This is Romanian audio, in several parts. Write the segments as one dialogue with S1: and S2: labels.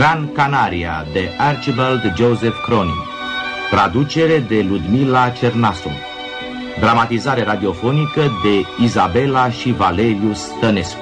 S1: Gran Canaria de Archibald Joseph Cronin. Traducere de Ludmila Cernasu. Dramatizare radiofonică de Izabela și Valeriu Stănescu.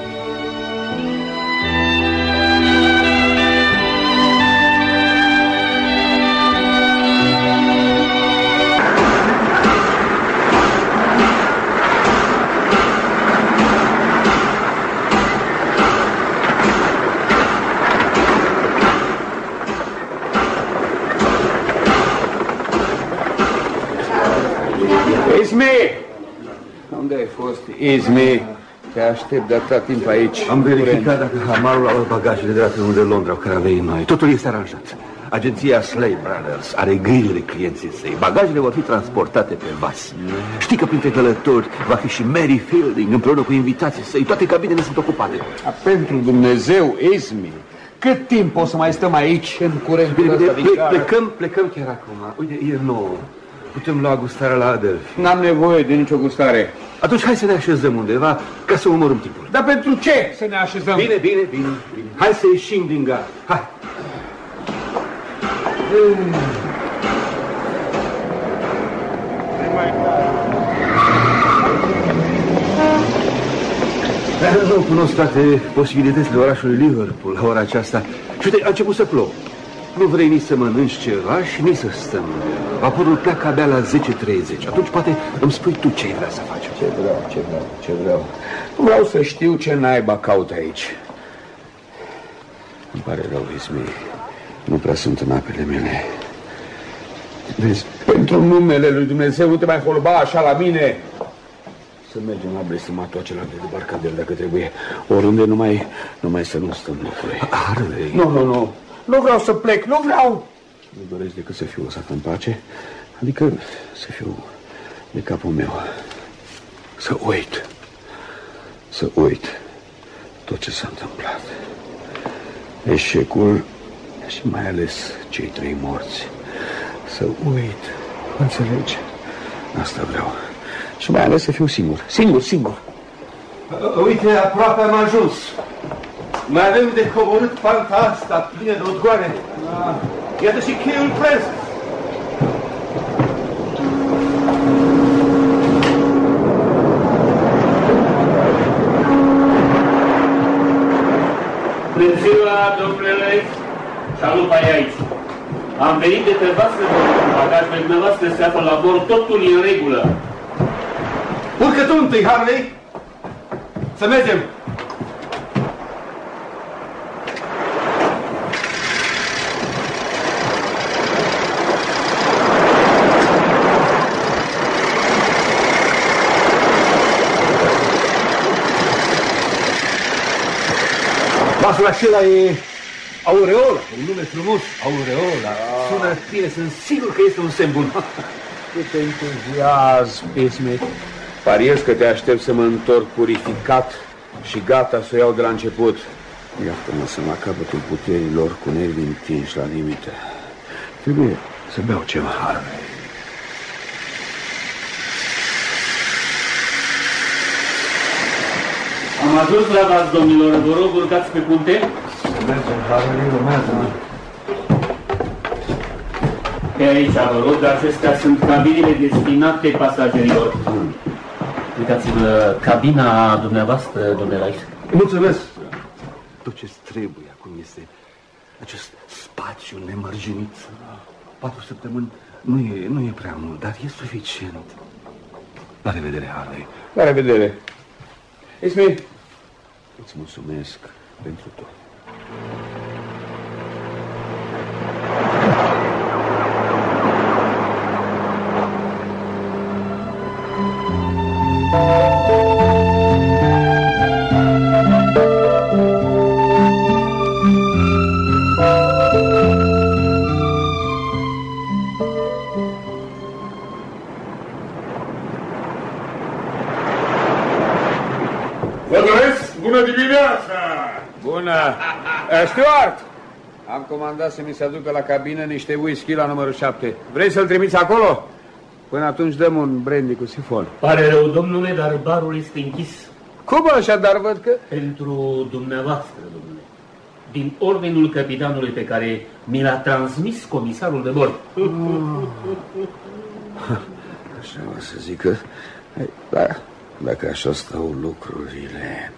S2: Unde ai fost, Izmi? Te aștept de atâta timp aici.
S3: Am verificat dacă hamarul a luat bagajele de la trenul de Londra cu care am venit noi. Totul este aranjat. Agenția Slade Brothers are grijă de clienții săi. Bagajele vor fi transportate pe vas. Știi că printre călători va fi și Mary Fielding împreună cu invitații săi. Toate cabinele sunt ocupate.
S2: Pentru Dumnezeu, Izmi, cât timp o să mai stăm aici în curent?
S3: Plecăm chiar acum. Uite, e nouă. Putem lua gustarea la Adelphi.
S2: N-am nevoie de nicio gustare.
S3: Atunci hai să ne așezăm undeva ca să omorâm timpul.
S2: Dar pentru ce să ne așezăm?
S3: Bine. Hai să ieșim din gard. Hai. Nu cunosc toate posibilitățile orașului Liverpool la ora aceasta. Și uite, a început să plouă. Nu vrei nici să mănânci ceva și nici să stăm. Vaporul pleacă abia la 10:30. Atunci poate îmi spui tu ce vrea să faci.
S2: Ce vreau. Vreau să știu ce naiba caut aici. Îmi pare rău, Izmi. Nu prea sunt în apele mele. Vezi, pentru numele lui Dumnezeu, nu te mai holba așa la mine. Să mergem la blestematul acela de debarcadere dacă trebuie. Oriunde numai să nu stăm locului.
S3: Harley.
S2: Nu. Nu vreau să plec, nu vreau. Nu doresc decât să fiu lăsat în pace. Adică să fiu de capul meu. Să uit tot ce s-a întâmplat. Eșecul și mai ales cei 3 morți. Să uit. Înțelegi? Asta vreau. Și mai ales să fiu singur.
S3: Uite, aproape am ajuns. Mai avem de coborât panta asta plină de odgoare. Iată și cheiul prens.
S4: Bună ziua, domnule, Șalupa e aici. Am venit de pe voastră, bagajele dumneavoastră se află la bord, totul e în regulă.
S3: Urcă tu întâi, Harley. Să mergem. Vasul acela e Aureola, un nume frumos. Aureola, sună bine, sunt sigur că este un semn bun.
S2: Cât entuziasm, Izmi. Pariez că te aștept să mă întorc purificat și gata să o iau de la început. Iată-mă să la capătul puterilor cu nervii întinși la limită. Trebuie să beau ceva.
S4: Am ajuns la vas, domnilor, vă rog, urcați pe punte.
S3: Mergem, Harley, urmează-mă.
S4: Pe aici, vă rog, acestea sunt cabinele destinate pasagerilor. Uitați-vă, cabina dumneavoastră, domnule Rice.
S3: Mulțumesc. Tot ce trebuie acum este acest spațiu nemărginit. 4 săptămâni nu e prea mult, dar e suficient. La revedere, Harley.
S2: La revedere. Izmi, îți mulțumesc pentru tot.
S5: Bună dimineața!
S2: Bună! Stuart! Am comandat să mi se aducă la cabină niște whisky la numărul 7. Vrei să-l trimiți acolo? Până atunci dăm un brandy cu sifon.
S4: Pare rău, domnule, dar barul este închis.
S2: Cum așadar văd că...
S4: Pentru dumneavoastră, domnule. din ordinul capitanului pe care mi l-a transmis comisarul de bord.
S2: Așa o să zică. Da, dacă așa stau lucrurile...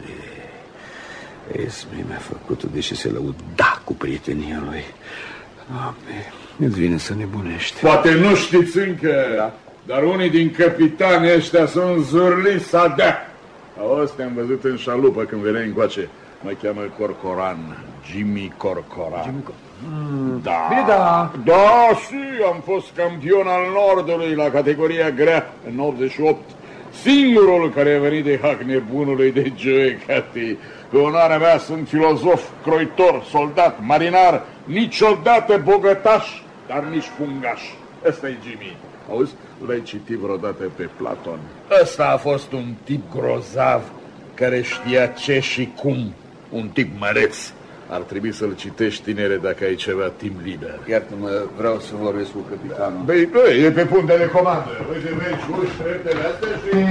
S2: Esme mi-a făcut-o, deși se lăuda cu prietenia lui. Doamne, îți vine să nebunești.
S5: Poate nu știți încă, dar unii din capitanii ăștia sunt zurliți să dea. Auzi, te-am văzut în șalupă când veneai încoace. Mă cheamă Corcoran, Jimmy Corcoran. Da.
S2: Bine, da.
S5: Da, și am fost campion al Nordului la categoria grea în 88. Singurul care a venit de hac nebunului de Joe Cathy. Pe onoarea mea sunt filozof, croitor, soldat, marinar, niciodată bogătaș, dar nici fungaș. Ăsta e Jimmy. Auzi, l-ai citit vreodată pe Platon? Ăsta a fost un tip grozav care știa ce și cum. Un tip măreț. Ar trebui să-l citești, tinere, dacă ai ceva timp liber.
S2: Iartă-mă, vreau să vorbesc cu capitanul.
S5: Băi, e pe punct de comandă. Uite, vezi uși treptele astea și...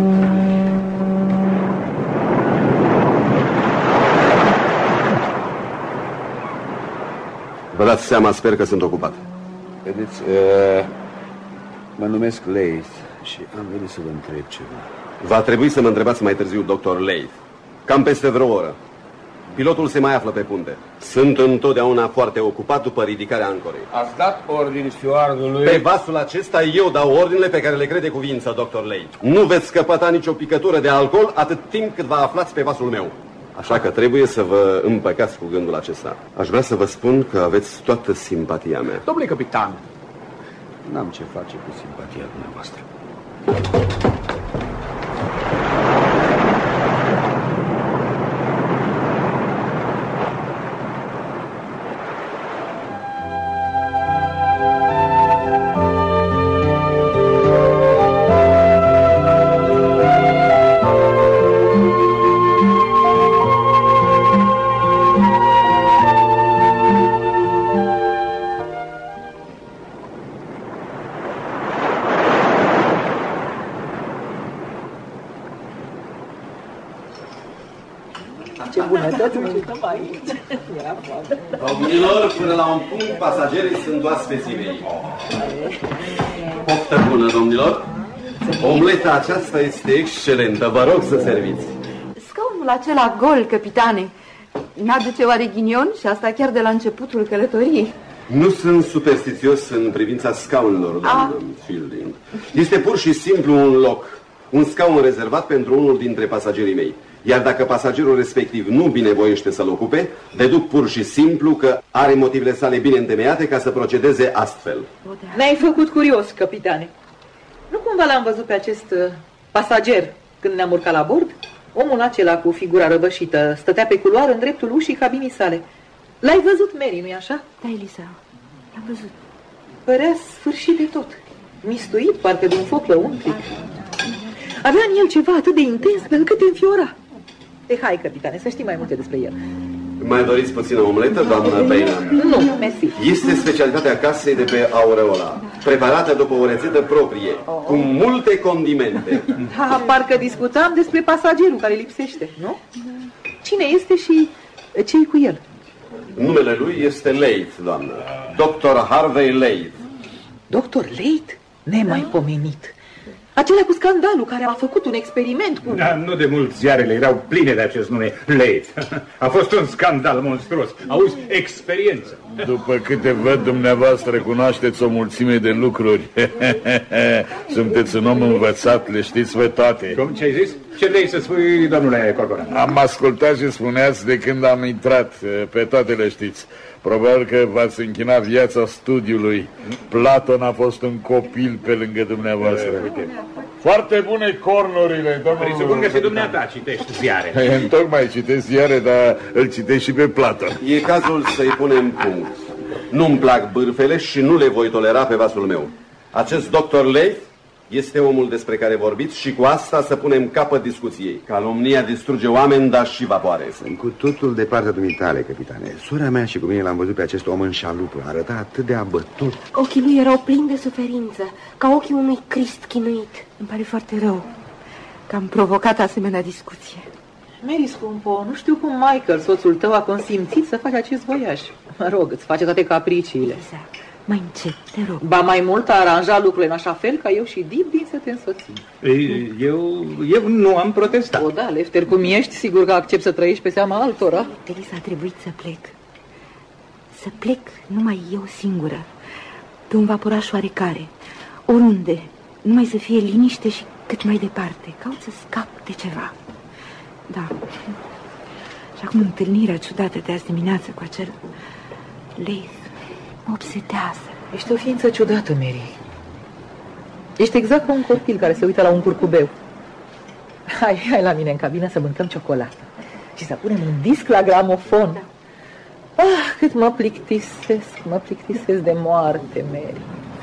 S3: Vă dați seama, sper că sunt ocupat.
S2: Vedeți, mă numesc Leith și am venit să vă întreb ceva.
S3: Va trebui să mă întrebați mai târziu, Dr. Leith. Cam peste vreo oră. Pilotul se mai află pe punte. Sunt întotdeauna foarte ocupat după ridicarea ancorei.
S2: Ați dat ordine stewardului?
S3: Pe vasul acesta eu dau ordinele pe care le crede cuvință, Dr. Leith. Nu veți scăpăta nicio picătură de alcool atât timp cât vă aflați pe vasul meu. Așa că trebuie să vă împăcați cu gândul acesta. Aș vrea să vă spun că aveți toată simpatia mea.
S2: Domnule capitan, n-am ce face cu simpatia dumneavoastră.
S3: Domnilor, până la un punct, pasagerii sunt oaspeții mei. Poftă bună, domnilor. Omleta aceasta este excelentă. Vă rog să serviți.
S6: Scaunul acela gol, capitane, n-aduce oare ghinion? Și asta chiar de la începutul călătoriei.
S3: Nu sunt superstițios în privința scaunelor, doamnă Fielding. Este pur și simplu un loc, un scaun rezervat pentru unul dintre pasagerii mei. Iar dacă pasagerul respectiv nu binevoiește să-l ocupe, deduc pur și simplu că are motivele sale bine întemeiate ca să procedeze astfel.
S7: Ne-ai făcut curios, capitane. Nu cumva l-am văzut pe acest pasager când ne-am urcat la bord? Omul acela cu figura răvășită stătea pe culoar în dreptul ușii cabinii sale. L-ai văzut, Mary, nu-i așa?
S6: Da, Elisa, l-am văzut.
S7: Părea sfârșit de tot. Mistuit, parcă de un foc lăuntric. Avea în el ceva atât de intens încât te înfiora. Hai, capitane, să știi mai multe despre el.
S3: Mai doriți puțină omletă, doamnă Bainham?
S7: Nu, mersi.
S3: Este specialitatea casei de pe Aureola, preparată după o rețetă proprie, cu multe condimente.
S7: Da, parcă discutam despre pasagerul care lipsește, nu? Cine este și ce-i cu el?
S3: Numele lui este Leith, doamnă. Dr. Harvey Leith.
S7: Dr. Leith? Nemaipomenit. Acela cu scandalul care a făcut un experiment cu...
S8: Da, nu de mult ziarele erau pline de acest nume, Leith. A fost un scandal monstruos. Auzi, experiență.
S5: După câte văd, dumneavoastră cunoașteți o mulțime de lucruri. Sunteți un om învățat, le știți pe toate.
S8: Cum, ce ai zis? Ce vrei să spui, domnule Corcoran?
S5: Am ascultat și spuneați de când am intrat, pe toate le știți. Probabil că v-ați închinat viața studiului. Platon a fost un copil pe lângă dumneavoastră. Foarte bune cornurile, domnul...
S8: Presupun că și dumneata citești ziare.
S5: Întocmai citesc ziare, dar îl citești și pe Platon.
S3: E cazul să-i punem punct. Nu-mi plac bârfele și nu le voi tolera pe vasul meu. Acest Dr. Leith este omul despre care vorbiți și cu asta să punem capăt discuției. Calomnia distruge oameni, dar și vapoare.
S2: Sunt cu totul de partea dumitale, capitane. Sora mea și cu mine l-am văzut pe acest om în șalupă. Arăta atât de abătut.
S6: Ochii lui erau plini de suferință, ca ochii unui Crist chinuit. Îmi pare foarte rău că am provocat asemenea discuție.
S7: Mary, scumpo, nu știu cum Michael, soțul tău, a consimțit să faci acest voiaj. Mă rog, îți face toate capriciile.
S6: Lisa, mai încet, te rog.
S7: Ba mai mult, a aranjat lucrurile în așa fel ca eu și Dibdin să te însoțim.
S8: Eu nu am protestat.
S7: O, da, Lefter, cum ești, sigur că accept să trăiești pe seama altora.
S6: Lisa, a trebuit să plec. Să plec numai eu singură, pe un vaporaș oarecare, oriunde, numai să fie liniște și cât mai departe. Caut să scap de ceva. Da. Și acum întâlnirea ciudată de azi dimineață cu acel Leith mă obsedează.
S7: Ești o ființă ciudată, Mary. Ești exact ca un copil care se uită la un curcubeu. Hai la mine în cabină să mâncăm ciocolată și să punem un disc la gramofon. Da. Ah, cât mă plictisesc de moarte, Mary.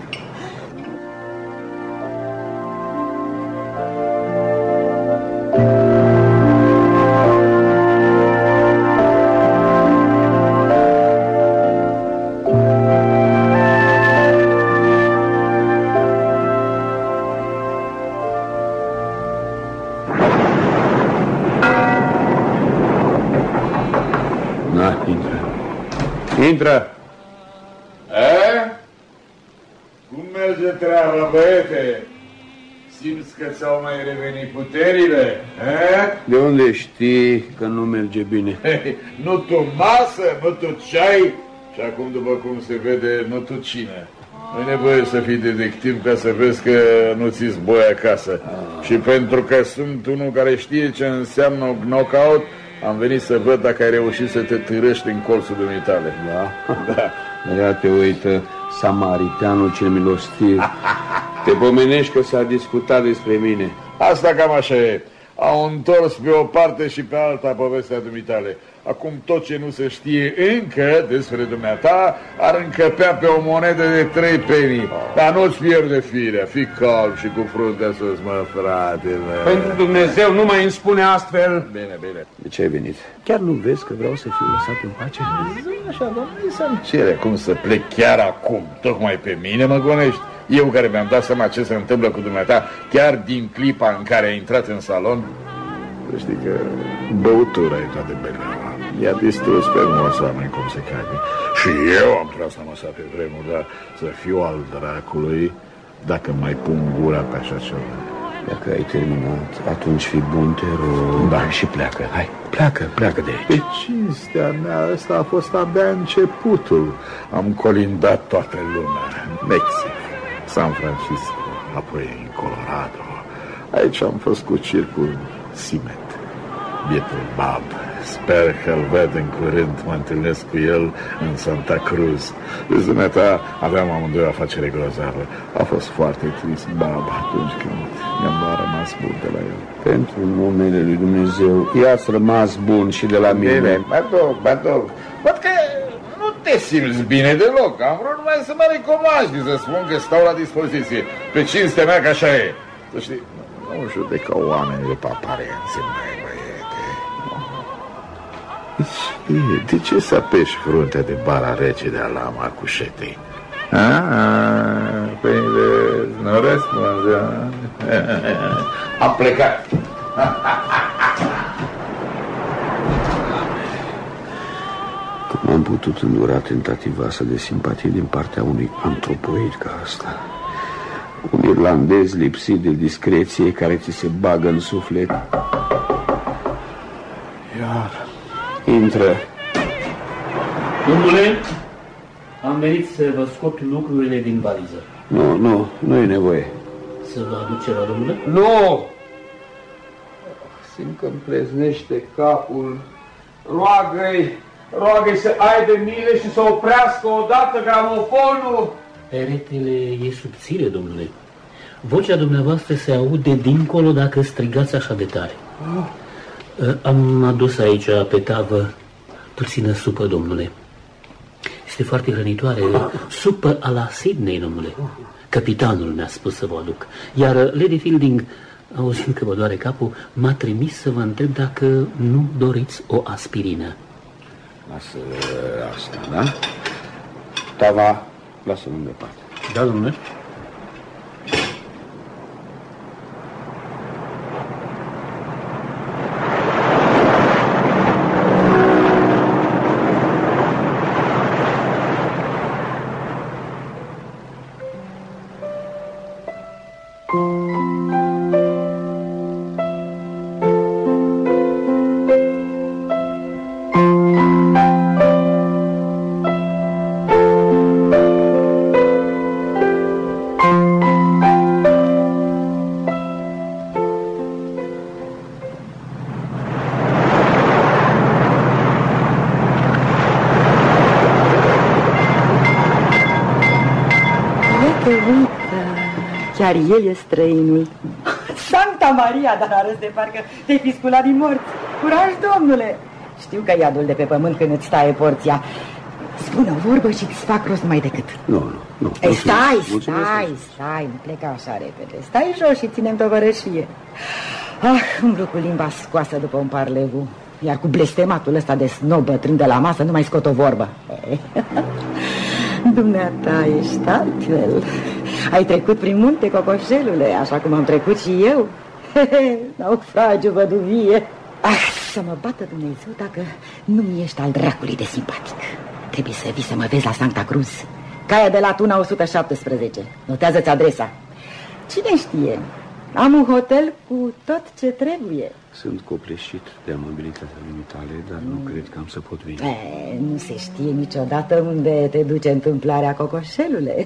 S5: Intră! Cum merge treaba, băiete? Simți că ți-au mai revenit puterile?
S2: De unde știi că nu merge bine?
S5: Nu tu masă, nu tu ceai și acum, după cum se vede, nu tu cine. Nu-i nevoie să fii detectiv ca să vezi că nu ți-ți boi acasă. Și pentru că sunt unul care știe ce înseamnă un knockout, am venit să văd dacă ai reușit să te târăști în colțul dumitale.
S2: Da? Ia te uită, samariteanul cel milostiv. Te pomenești că s-a discutat despre mine.
S5: Asta cam așa e. Au întors pe o parte și pe alta povestea dumitale. Acum tot ce nu se știe încă despre dumneata ar încăpea pe o monedă de 3 penny. Dar nu-ți pierde firea, fii calm și cu fruntea sus, mă, frate, mă.
S2: Pentru Dumnezeu, nu mai îmi spune astfel.
S5: Bine, bine.
S2: De ce ai venit? Chiar nu vezi că vreau să fiu lăsat în pace?
S5: Așa, domnule, să-mi cere cum să plec chiar acum. Tocmai pe mine mă gonești? Eu care mi-am dat seama ce se întâmplă cu dumneata chiar din clipa în care ai intrat în salon. Știi că băutura e toată beleaua. I-a distrus pe mulți oameni cum se cade. Și eu am tras la măsa pe vremuri, dar să fiu al dracului dacă mai pun gura pe așa ceva.
S2: Dacă ai terminat, atunci fi bun, te rog.
S5: Da.
S2: Și pleacă, hai, pleacă de aici.
S5: Pe cinstea mea, ăsta a fost abia începutul. Am colindat toată lumea. Mexic, San Francisco, apoi în Colorado. Aici am fost cu circul Ciment. Bietul Bob. Sper că-l văd în curând, mă întâlnesc cu el în Santa Cruz. Vezi, dumneata, aveam amândoi o afacere grozavă. A fost foarte trist, Bob, atunci când mi-am rămas bun de la el.
S2: Pentru numele lui Dumnezeu, i-ați rămas bun și de la mine.
S5: Bine, mă duc. Văd că nu te simți bine deloc. Am vrut numai să mă recunoaști, să spun că stau la dispoziție. Pe cinstea mea că așa e. Să știi, nu judecă oamenii pe aparențe, mai băiete. De ce să apeși fruntea de bara rece de ala Marcușetei? Păi vezi, nu răspunzi. Am plecat.
S2: Cum am putut îndura tentativa asta de simpatie din partea unui antropoid ca asta? Un irlandez lipsit de discreție care ți se bagă în suflet.
S5: Iar
S2: intră.
S4: Domnule, am venit să vă scot lucrurile din valiză.
S2: Nu e nevoie.
S4: Să vă aduc ceva, domnule?
S2: Nu! Simt că-mi pleznește capul. Roagă-i să ai de milă și să oprească odată gramofonul.
S4: Peretele e subțire, domnule. Vocea dumneavoastră se aude dincolo dacă strigați așa de tare. Am adus aici pe tavă puțină supă, domnule. Este foarte hrănitoare. Supă a la Sydney, domnule. Capitanul mi-a spus să vă aduc. Iar Lady Fielding, auzind că vă doare capul, m-a trimis să vă întreb dacă nu doriți o aspirină.
S2: Lasă asta, da? Tava, lasă-l în departe.
S4: Da, domnule?
S6: chiar el e străinul. Sancta Maria, dar arăți de parcă te-ai fi sculat din morți. Curaj, domnule! Știu că iadul de pe pământ când îți taie porția. Spune o vorbă și îți fac rost numai decât.
S2: Nu.
S6: Ei, stai, nu pleca așa repede. Stai jos și ținem tovărășie. Umblu cu limba scoasă după un parlevu. Iar cu blestematul ăsta de snob bătrân de la masă nu mai scot o vorbă. Dumneata ești altfel. Ai trecut prin munte, cocoșelule, așa cum am trecut și eu. Naufragiu, văduvie. Să mă bată Dumnezeu dacă nu mi ești al dracului de simpatic. Trebuie să vii să mă vezi la Sancta Cruz, Caia de la Tuna 117. Notează-ți adresa. Cine știe, am un hotel cu tot ce trebuie.
S2: Sunt copleșit de amabilitatea dumitale, dar nu cred că am să pot veni.
S6: Nu se știe niciodată unde te duce întâmplarea, cocoșelule.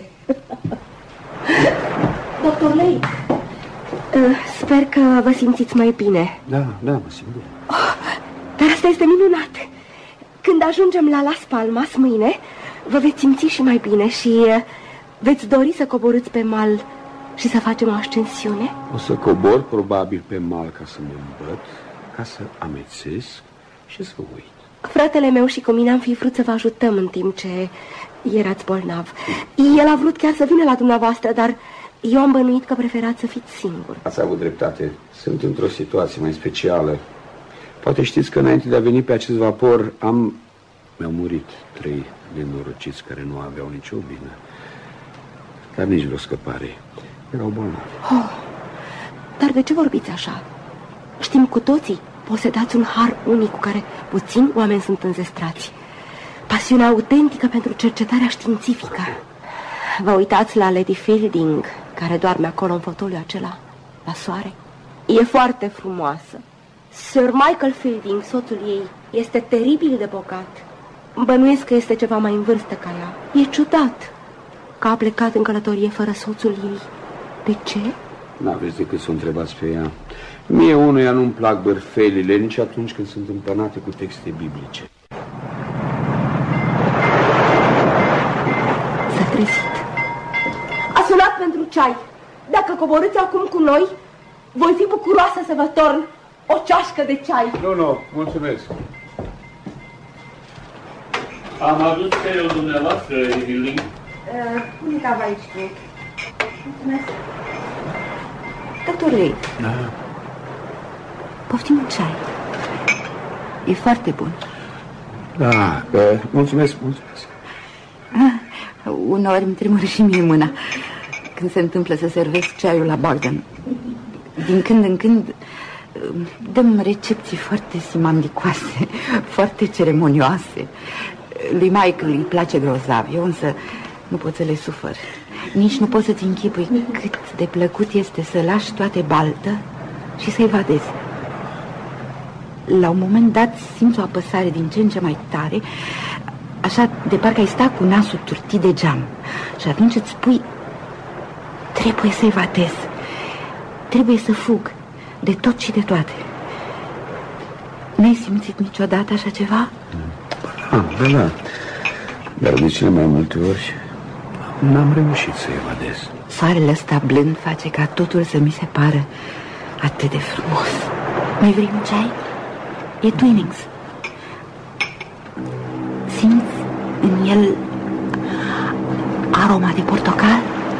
S9: Doctor Lei, sper că vă simțiți mai bine.
S2: Da, mă simt bine.
S9: Dar asta este minunat. Când ajungem la Las Palmas mâine, vă veți simți și mai bine și veți dori să coborâți pe mal și să facem o ascensiune?
S2: O să cobor probabil pe mal ca să mă îmbăt, ca să amețesc și să uit.
S9: Fratele meu și cu mine am fi vrut să vă ajutăm în timp ce erați bolnav. El a vrut chiar să vină la dumneavoastră, dar eu am bănuit că preferați să fiți singur.
S2: Ați avut dreptate. Sunt într-o situație mai specială. Poate știți că înainte de a veni pe acest vapor mi-au murit 3 nenorociți care nu aveau nicio vină, dar nici vreo scăpare. Erau bolnavi.
S9: Dar de ce vorbiți așa? Știm cu toții, posedați un har unic cu care puțini oameni sunt înzestrați. Pasiunea autentică pentru cercetarea științifică. Vă uitați la Lady Fielding, care doarme acolo în fotoliul acela, la soare? E foarte frumoasă. Sir Michael Fielding, soțul ei, este teribil de bogat. Bănuiesc că este ceva mai în vârstă ca ea. E ciudat că a plecat în călătorie fără soțul ei. De ce?
S2: N-aveți decât să o întrebați pe ea. Mie unuia nu-mi plac bărfelile, nici atunci când sunt împănate cu texte biblice.
S9: S-a trezit. A sunat pentru ceai. Dacă coborâți acum cu noi, voi fi bucuroasă să vă torn o ceașcă de ceai.
S2: Nu, mulțumesc.
S4: Am adus ceaiul dumneavoastră, Evelyn.
S6: Uite-vă aici tu. Mulțumesc. Doctor Lei.
S2: Da.
S6: Poftim un ceai. E foarte bun.
S2: Da, mulțumesc.
S6: Uneori îmi tremură și mie mâna când se întâmplă să servesc ceaiul la Bogdan. Din când în când dăm recepții foarte simandicoase, foarte ceremonioase. Lui Michael îi place grozav, eu însă nu pot să le sufăr. Nici nu pot să-ți închipui cât de plăcut este să lași toate baltă și să evadezi. La un moment dat simți o apăsare din ce în ce mai tare, așa de parcă ai sta cu nasul turtit de geam. Și atunci îți spui, trebuie să evadez, trebuie să fug de tot și de toate. N-ai simțit niciodată așa ceva?
S2: Da. Dar de cele mai multe ori n-am reușit să evadez.
S6: Soarele ăsta blând face ca totul să mi se pară atât de frumos. Mai vrei un ceai? E Twinings. Simți în el aroma de portocal?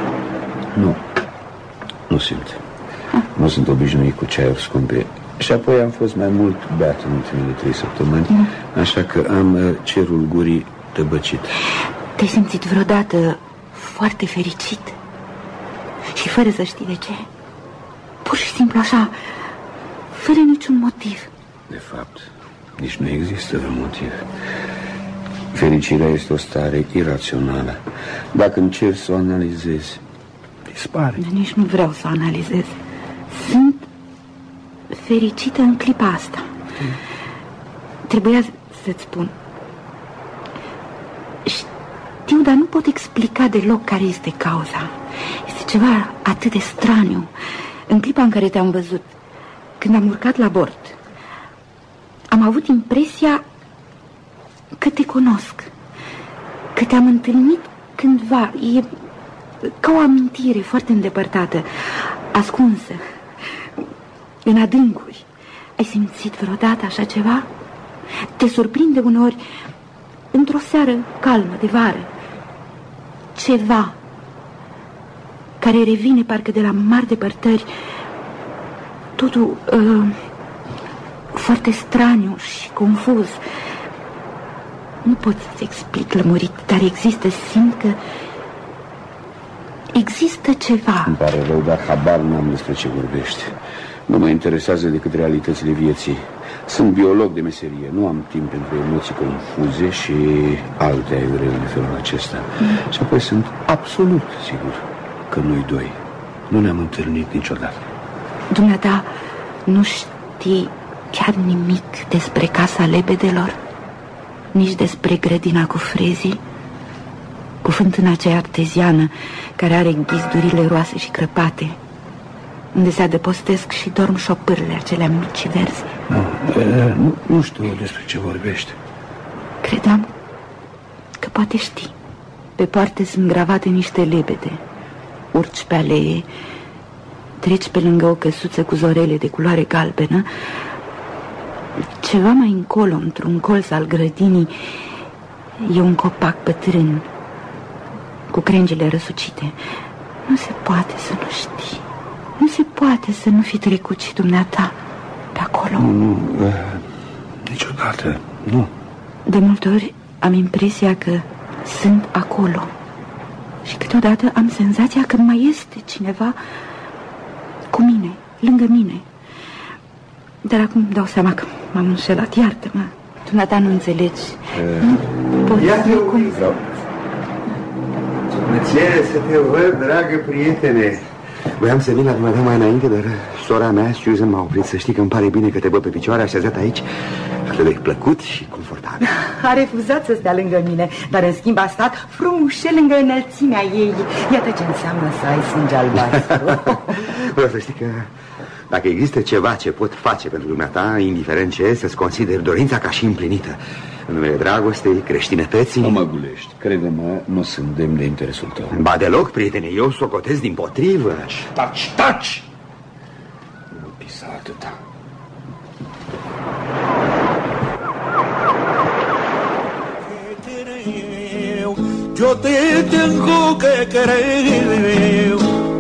S2: Nu simt. Nu sunt obișnuit cu ceaiuri scumpe. Și apoi am fost mai mult beat în ultimele 3 săptămâni, așa că am cerul gurii tăbăcit.
S6: Te-ai simțit vreodată foarte fericit? Și fără să știi de ce? Pur și simplu așa, fără niciun motiv.
S2: De fapt, nici nu există un motiv. Fericirea este o stare irațională. Dacă încerci să o analizezi, dispare.
S6: Nici nu vreau să o analizez. Sunt fericită în clipa asta. Trebuia să-ți spun. Știu, dar nu pot explica deloc care este cauza. Este ceva atât de straniu. În clipa în care te-am văzut, când am urcat la bord, am avut impresia că te cunosc, că te-am întâlnit cândva. ca o amintire foarte îndepărtată, ascunsă, în adâncuri. Ai simțit vreodată așa ceva? Te surprinde uneori, într-o seară calmă de vară, ceva care revine parcă de la mari depărtări, totul foarte straniu și confuz. Nu pot să-ți explic lămurit, dar există, simt că există ceva.
S2: Îmi pare rău, dar habar n-am despre ce vorbești. Nu mă interesează decât realitățile vieții. Sunt biolog de meserie, nu am timp pentru emoții confuze și alte aiurele de felul acesta. Și apoi sunt absolut sigur că noi doi nu ne-am întâlnit niciodată.
S6: Dumneata, nu știi chiar nimic despre casa lebedelor? Nici despre grădina cu frezii? Cu fântâna aceea arteziană care are ghizdurile roase și crăpate, unde se adăpostesc și dorm șopârle acelea mici verzi.
S2: Nu știu despre ce vorbești.
S6: Credeam că poate știi. Pe poarte sunt gravate niște lebede. Urci pe alee, treci pe lângă o căsuță cu zorele de culoare galbenă. Ceva mai încolo, într-un colț al grădinii, e un copac bătrân cu crengile răsucite. Nu se poate să nu știi. Nu se poate să nu fi trecut și dumneata pe acolo.
S2: Nu, niciodată, nu.
S6: De multe ori am impresia că sunt acolo. Și câteodată am senzația că mai este cineva cu mine, lângă mine. Dar acum îmi dau seama că m-am înșelat. Iartă-mă, dumneata nu înțelegi. Nu pot să cum...
S3: Plăcere să te văd, dragă prietene. Voiam să vin la dumneata mai înainte, dar sora mea, Susan, m-a oprit. Să știi că îmi pare bine că te văd pe picioare așezat aici, atât de plăcut și confortabil.
S6: A refuzat să stea lângă mine, dar în schimb a stat frumușel lângă înălțimea ei. Iată ce înseamnă să ai sânge albastru.
S3: Vreau să știi că dacă există ceva ce pot face pentru dumneata, indiferent ce, să-ți consider dorința ca și împlinită. În numele dragostei, creștinătății.
S2: Nu mă gulești, crede-mă, nu sunt demn de interesul tău.
S3: Ba deloc, prietene, eu socotez dimpotrivă.
S2: Taci! Nu pisa atâta.
S10: Yo te tengo que querer,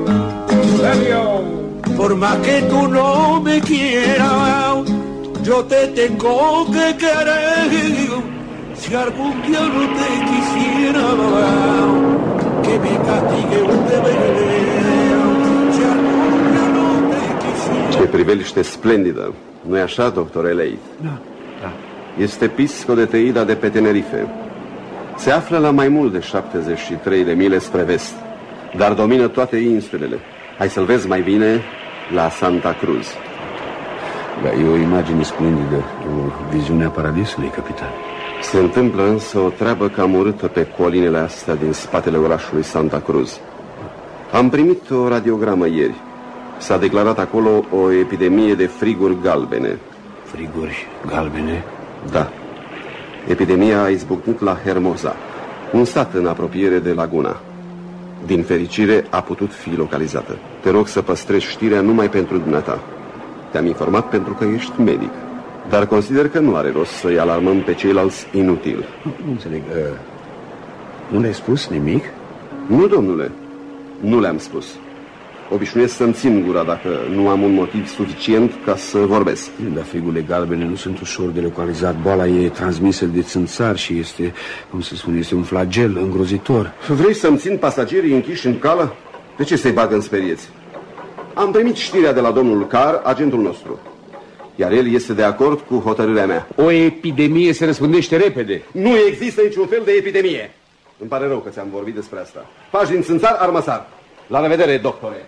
S10: por más que tú no me quieras, yo te tengo que querer. Si algún día no te quisiera, que me castigue un deber. Si algún día no te quisiera.
S11: Ce priveliște splendidă, nu-i așa, doctor Elei?
S2: Da.
S11: Este Pisco de Teida de pe Tenerife. Se află la mai mult de 73 de mile spre vest, dar domină toate insulele. Hai să-l vezi mai bine la Santa Cruz.
S2: Da, e o imagine splendidă, o viziune a paradisului, capitan.
S11: Se întâmplă însă o treabă cam urâtă pe colinele astea din spatele orașului Santa Cruz. Am primit o radiogramă ieri. S-a declarat acolo o epidemie de friguri galbene.
S2: Friguri galbene?
S11: Da. Epidemia a izbucnit la Hermosa, un sat în apropiere de laguna. Din fericire a putut fi localizată. Te rog să păstrezi știrea numai pentru dumneata. Te-am informat pentru că ești medic, dar consider că nu are rost să-i alarmăm pe ceilalți inutil.
S2: Nu înțeleg. Nu le-ai spus nimic?
S11: Nu, domnule. Nu le-am spus. Obișnuiesc să-mi țin gura dacă nu am un motiv suficient ca să vorbesc.
S2: Dar frigurile galbene nu sunt ușor de localizat. Boala e transmisă de țânțar și este, cum să spun, este un flagel îngrozitor.
S11: Vrei să-mi țin pasagerii închiși în cală? De ce să-i bag în sperieți? Am primit știrea de la domnul Carr, agentul nostru, iar el este de acord cu hotărârea mea.
S2: O epidemie se răspândește repede.
S11: Nu există niciun fel de epidemie. Îmi pare rău că ți-am vorbit despre asta. Pași din țânțar, armăsar. La revedere, doctore.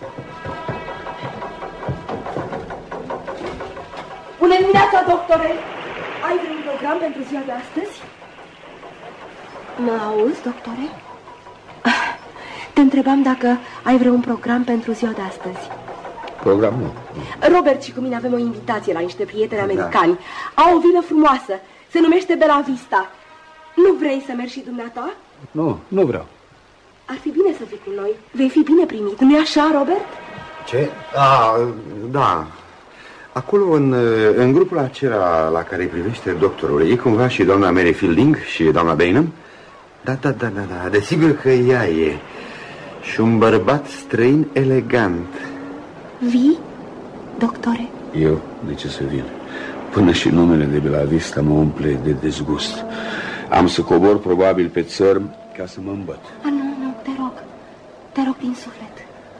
S9: Bună dimineața, doctore! Ai vreun program pentru ziua de astăzi? Mă auzi, doctore? Te întrebam dacă ai vreun program pentru ziua de astăzi.
S2: Program nu.
S9: Robert și cu mine avem o invitație la niște prieteni americani. Au o vilă frumoasă. Se numește Bella Vista. Nu vrei să mergi și dumneata?
S2: Nu vreau.
S9: Ar fi bine să fii cu noi. Vei fi bine primit, nu-i așa, Robert?
S12: Ce? Da. Acolo, în grupul acela la care îi privește doctorul, e cumva și doamna Mary Fielding și doamna Bainham? Da, desigur că ea e. Și un bărbat străin elegant.
S6: Vii, doctore?
S2: Eu? De ce să vin? Până și numele de Bela Vista mă umple de dezgust. Am să cobor probabil pe țărm ca să mă îmbăt.
S6: Nu, te rog din suflet.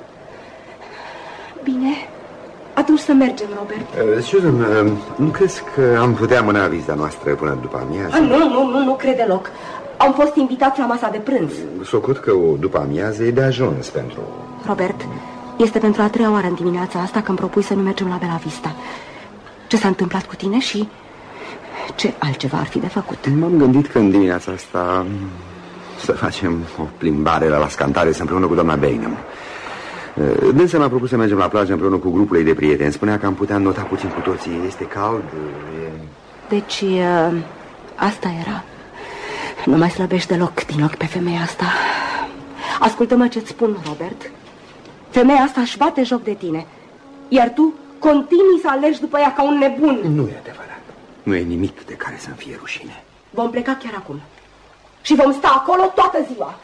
S6: Bine, atunci să mergem, Robert.
S12: Susan, nu crezi că am putea amâna vizita noastră până după amiază?
S9: Nu cred deloc. Am fost invitați la masa de prânz.
S12: Socot că o după amiază e de ajuns pentru...
S9: Robert, este pentru a 3-a oară în dimineața asta că îmi propui să nu mergem la Bela Vista. Ce s-a întâmplat cu tine și ce altceva ar fi de făcut?
S12: M-am gândit că în dimineața asta să facem o plimbare la Las Cantares împreună cu doamna Bainham. Dânsa mi-a propus să mergem la plajă împreună cu grupul ei de prieteni. Spunea că am putea nota puțin cu toții. Este cald.
S9: Deci, asta era. Nu mai slăbești deloc din ochi pe femeia asta. Ascultă-mă ce-ți spun, Robert. Femeia asta își bate joc de tine, iar tu continui să alergi după ea ca un nebun.
S12: Nu e adevărat. Nu e nimic de care să-mi fie rușine.
S9: Vom pleca chiar acum și vom sta acolo toată ziua.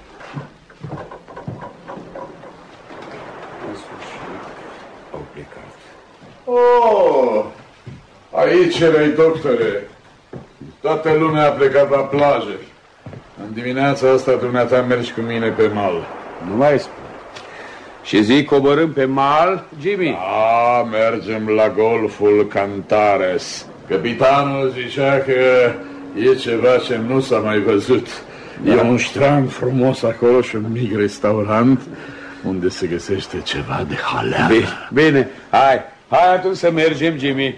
S2: Au plecat. Oh, aici erai, doctore. Toată lumea a plecat la plajă. În dimineața asta dumneata mergi cu mine pe mal.
S5: Nu mai spun. Și zic coborâm pe mal, Jimmy?
S2: Mergem la golful Cantares. Capitanul zicea că e ceva ce nu s-a mai văzut. E un strand frumos acolo și un mic restaurant unde se găsește ceva de haleală.
S5: Bine, hai atunci să mergem, Jimmy.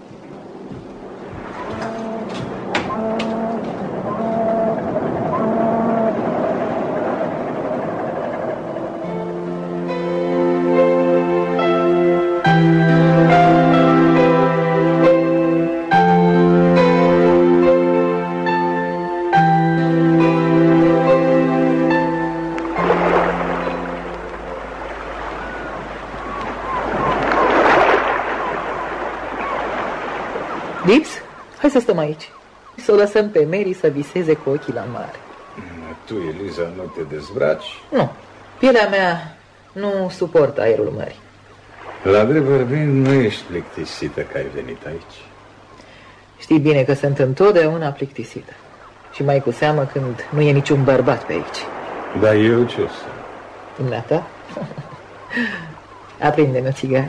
S7: Dips, hai să stăm aici. Să o lăsăm pe Mary să viseze cu ochii la mare.
S5: Tu, Eliza, nu te dezbraci?
S7: Nu, pielea mea nu suportă aerul mării.
S5: La drept vorbind, nu ești plictisită că ai venit aici.
S7: Știi bine că sunt întotdeauna plictisită. Și mai cu seamă când nu e niciun bărbat pe aici.
S5: Dar eu ce sunt?
S7: Dumneata? Aprinde-mi o țigară.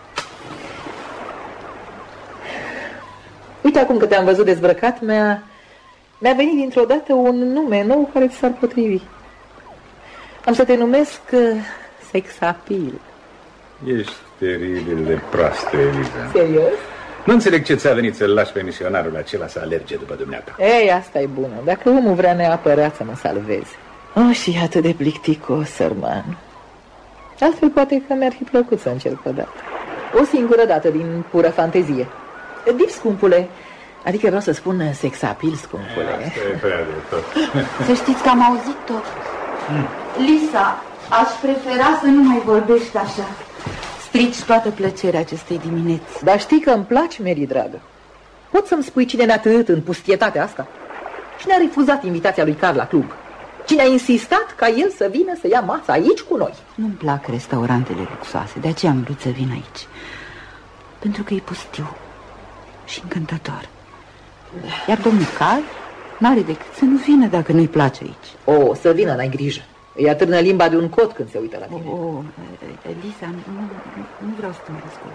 S7: Uite, acum că te-am văzut dezbrăcat, mi-a venit dintr-o dată un nume nou care ți s-ar potrivi. Am să te numesc Sexapil.
S5: Ești teribil de proastă, Eliza.
S7: Serios?
S5: Nu înțeleg ce ți-a venit să-l lași pe misionarul acela să alerge după dumneata.
S7: Ei, asta e bună. Dacă omul vrea neapărat să mă salveze. Și e atât de plicticos, sărman. Altfel poate că mi-ar fi plăcut să încerc o dată. O singură dată, din pură fantezie. Dip, scumpule. Adică vreau să spun Sexapil, scumpule.
S5: Asta e prea de tot.
S6: Să știți că am auzit-o. Lisa, aș prefera să nu mai vorbești așa. Strici toată plăcerea acestei dimineți.
S7: Dar știi că îmi placi, Mary, dragă. Poți să-mi spui cine ne-a târât în pustietatea asta? Cine a refuzat invitația lui Carl la club? Cine a insistat ca el să vină să ia masa aici cu noi?
S6: Nu-mi plac restaurantele luxoase, de aceea am vrut să vin aici. Pentru că e pustiu și încântător. Iar domnul Carl n-are decât să nu vină dacă nu-i place aici.
S7: O, să vină, n-ai grijă. Îi atârnă limba de un cot când se uită la tine.
S6: Lisa, nu vreau să te mai ascult.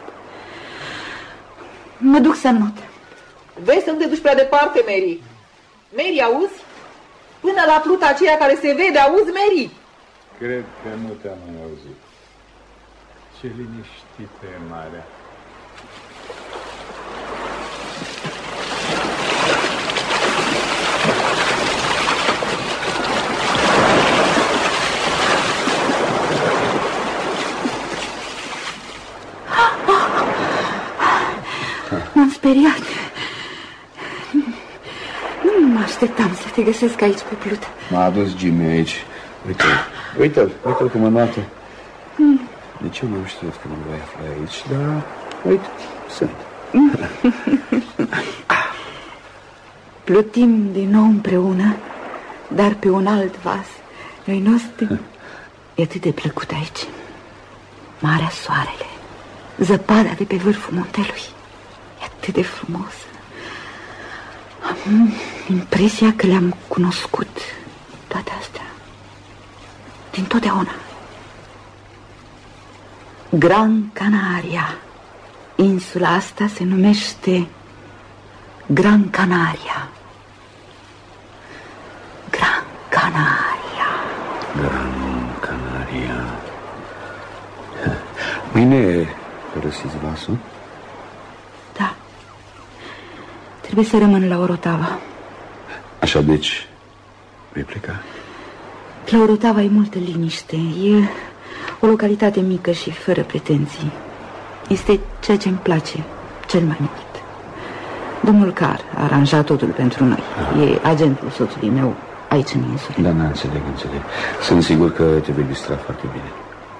S6: Mă duc să not.
S7: Vezi să nu te duci prea departe, Mary. Mary, auzi? Până la pluta aceea care se vede, auzi, Mary?
S5: Cred că nu te-am mai auzit. Ce liniștită e marea.
S6: M-am speriat. Nu mă așteptam să te găsesc aici pe plută.
S2: M-a adus Jimmy aici. Uite-l cum înoată. Nici eu n-am știut că nu voi afla aici, dar uite, sunt.
S6: Plutim din nou împreună, dar pe un alt vas. Noi noștri e atât de plăcut aici. Marea, soarele, zăpada de pe vârful muntelui. E atât de frumos. Am impresia că le-am cunoscut toate astea din totdeauna. Gran Canaria. Insula asta se numește Gran Canaria. Gran Canaria.
S2: Gran Canaria. Mâine părăsiți vasul?
S6: Da. Trebuie să rămân la Orotava.
S2: Așa, deci, vei pleca?
S6: La Orotava e multă liniște. E o localitate mică și fără pretenții. Este ceea ce îmi place cel mai mult. Domnul Carr a aranjat totul pentru noi. E agentul soțului meu aici în insulă.
S2: Da, înțeleg. Sunt sigur că te vei distra foarte bine.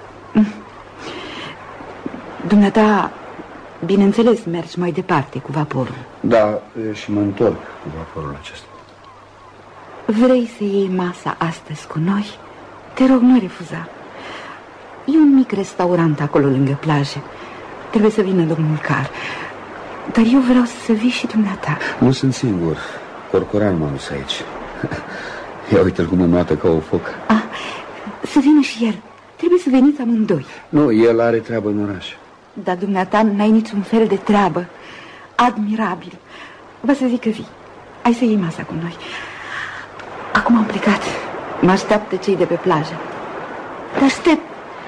S6: Dumneata, bineînțeles, mergi mai departe cu vaporul.
S2: Da, și mă întorc cu vaporul acesta.
S6: Vrei să iei masa astăzi cu noi? Te rog, nu refuza. E un mic restaurant acolo lângă plajă. Trebuie să vină domnul Carr. Dar eu vreau să vii și dumneata.
S2: Nu sunt singur. Corcoran m-a dus aici. Ia uite-l cum înoată ca o foc.
S6: Să vină și el. Trebuie să veniți amândoi.
S2: Nu, el are treabă în oraș.
S6: Dar dumneata n-ai niciun fel de treabă. Admirabil. Vă să zic că vii. Hai să iei masa cu noi. Acum am plecat. Mă așteaptă cei de pe plajă. Te aștept.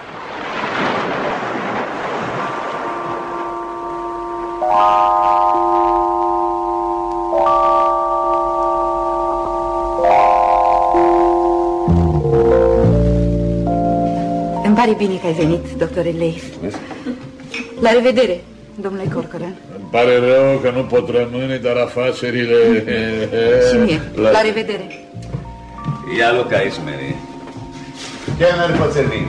S6: Îmi pare bine că ai venit, doctore Leif. La revedere, domnule Corcoran.
S5: Îmi pare rău că nu pot rămâne, dar afacerile...
S6: Și mie, la revedere.
S12: Ia loc aici, Mary. Chiar n-ar pot servi.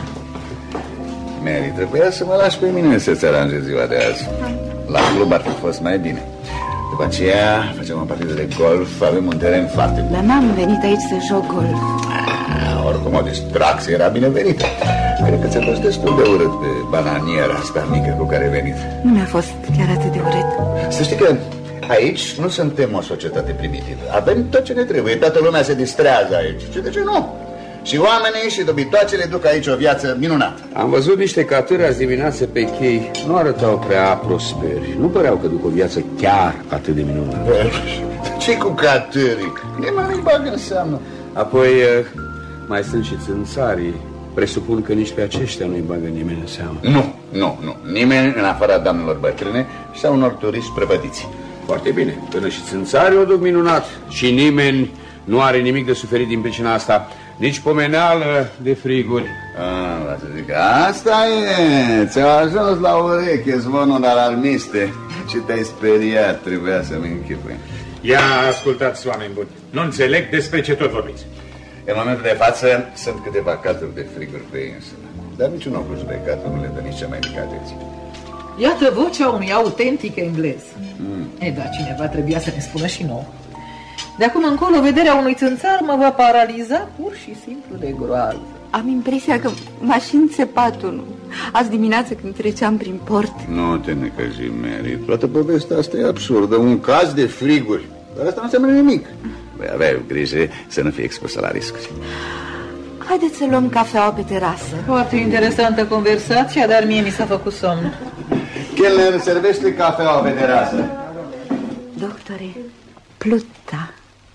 S12: Mary, trebuia să mă lași pe mine să-ți aranjez ziua de azi. La club ar fi fost mai bine. După aceea facem o partidă de golf, avem un teren foarte bun.
S6: Dar n-am venit aici să joc golf.
S12: Oricum o distracție era binevenită. Cred că ți-a fost destul de urât pe bananiera asta mică cu care ai venit.
S6: Nu mi-a fost chiar atât de urât.
S12: Să știi că aici nu suntem o societate primitivă. Avem tot ce ne trebuie, toată lumea se distrează aici. Și de ce nu? Și oamenii și dobitoacele duc aici o viață minunată.
S2: Am văzut niște catâri azi dimineață pe chei. Nu arătau prea prosperi. Nu păreau că duc o viață chiar atât de minunată.
S12: Ce cu catârii? Nimeni nu-i bagă în seamă.
S2: Apoi mai sunt și țânțarii. Presupun că nici pe aceștia nu-i bagă nimeni în seamă.
S12: Nu. Nimeni în afara doamnelor bătrâne sau unor turiști prăpădiți.
S2: Foarte bine. Până și țânțarii o duc minunat. Și nimeni nu are nimic de suferit din pricina asta. Nici pomeneală de friguri.
S12: Să zic, asta e. Ți-a ajuns la ureche zvonul alarmiste. Ce te-ai speriat, trebuia să-mi închipui.
S8: Ia ascultați, oameni buni. Nu înțeleg despre ce tot vorbiți.
S12: În momentul de față sunt câteva caturi de friguri pe insulă. Dar niciun om cu judecat nu le dă nici cea mai mică atenție.
S7: Iată vocea unui autentic englez. Da, cineva trebuia să ne spună și nouă. De acum încolo, vederea unui țânțar mă va paraliza pur și simplu de groază.
S6: Am impresia că m-aș înțepat unul. Azi dimineață când treceam prin port.
S12: Nu te necăji, Mary. Toată povestea asta e absurdă. Un caz de friguri. Dar asta nu înseamnă nimic. Voi avea grijă să nu fie expusă la riscuri.
S6: Haideți să luăm cafeaua pe terasă.
S7: Foarte interesantă conversația, dar mie mi s-a făcut somn.
S12: Chelner, servește cafeaua pe terasă.
S6: Doctore, pluta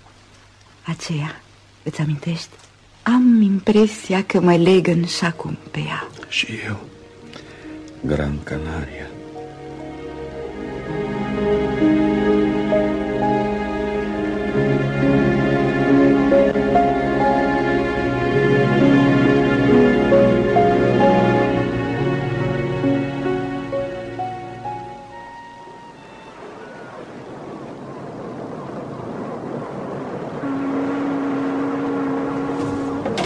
S6: aceea, îți amintești? Am impresia că mă leg în șacum pe ea.
S2: Și eu. Gran Canaria.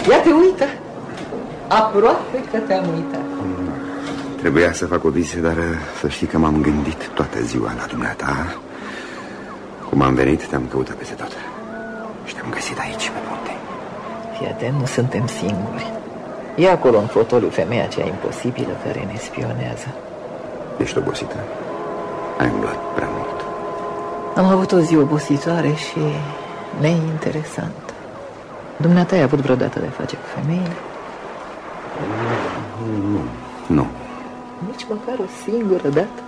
S7: Ia te uită. Aproape că te-am uitat.
S12: Trebuia să fac o vizită, dar să știi că m-am gândit toată ziua la dumneata. Cum am venit, te-am căutat peste tot. Și te-am găsit aici, pe punte.
S7: Fii atent, nu suntem singuri. E acolo în fotoliu femeia cea imposibilă care ne spionează.
S12: Ești obosită? Ai umblat prea mult.
S7: Am avut o zi obositoare și neinteresantă. Dumneata ai avut vreodată de face cu femeile?
S12: Nu.
S7: Nici măcar o singură dată?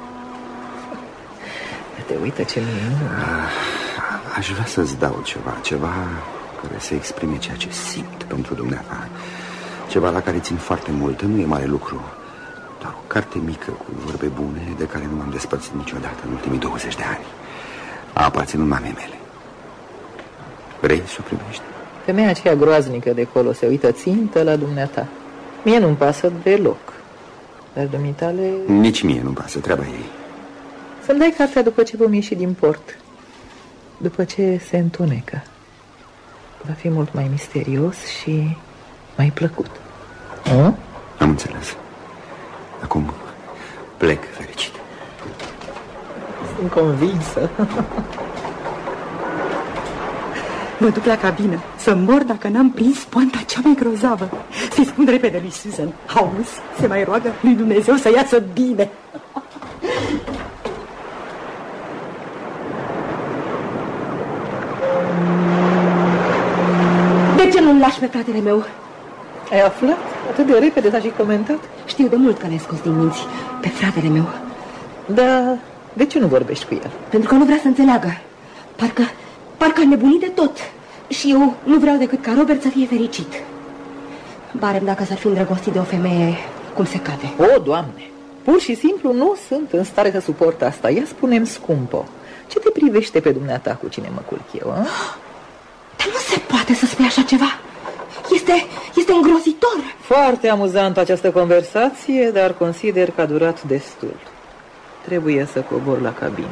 S7: Te uită ce minune.
S12: Aș vrea să-ți dau ceva care să exprime ceea ce simt pentru dumneata. Ceva la care țin foarte mult. Nu e mare lucru. Doar o carte mică cu vorbe bune de care nu m-am despărțit niciodată în ultimii 20 de ani. A aparținut mamei mele. Vrei să o primești?
S7: Femeia aceea groaznică de acolo se uită țintă la dumneata. Mie nu-mi pasă deloc. Dar dumitale...
S12: Nici mie nu-mi pasă, treaba ei.
S7: Să-mi dai cartea după ce vom ieși din port. După ce se întunecă. Va fi mult mai misterios și mai plăcut.
S12: Am înțeles. Acum plec fericit.
S7: Sunt convinsă.
S6: Mă duc la cabină să mor dacă n-am prins poanta cea mai grozavă. Să-i spun repede lui Susan. Auzi, se mai roagă lui Dumnezeu să iasă bine. De ce nu-l lași pe fratele meu?
S7: Ai aflat? Atât de repede s-a și comentat?
S6: Știu de mult că l-ai scos din minți pe fratele meu.
S7: Dar de ce nu vorbești cu el?
S6: Pentru că nu vrea să înțeleagă. Parcă a nebunit de tot. Și eu nu vreau decât ca Robert să fie fericit. Barem dacă s-ar fi îndrăgostit de o femeie cum se cade.
S7: O, Doamne, pur și simplu nu sunt în stare să suport asta. Ia spune-mi, scumpo, ce te privește pe dumneata cu cine mă culc eu, a?
S6: Dar nu se poate să spui așa ceva. Este îngrozitor.
S7: Foarte amuzantă această conversație, dar consider că a durat destul. Trebuie să cobor la cabină.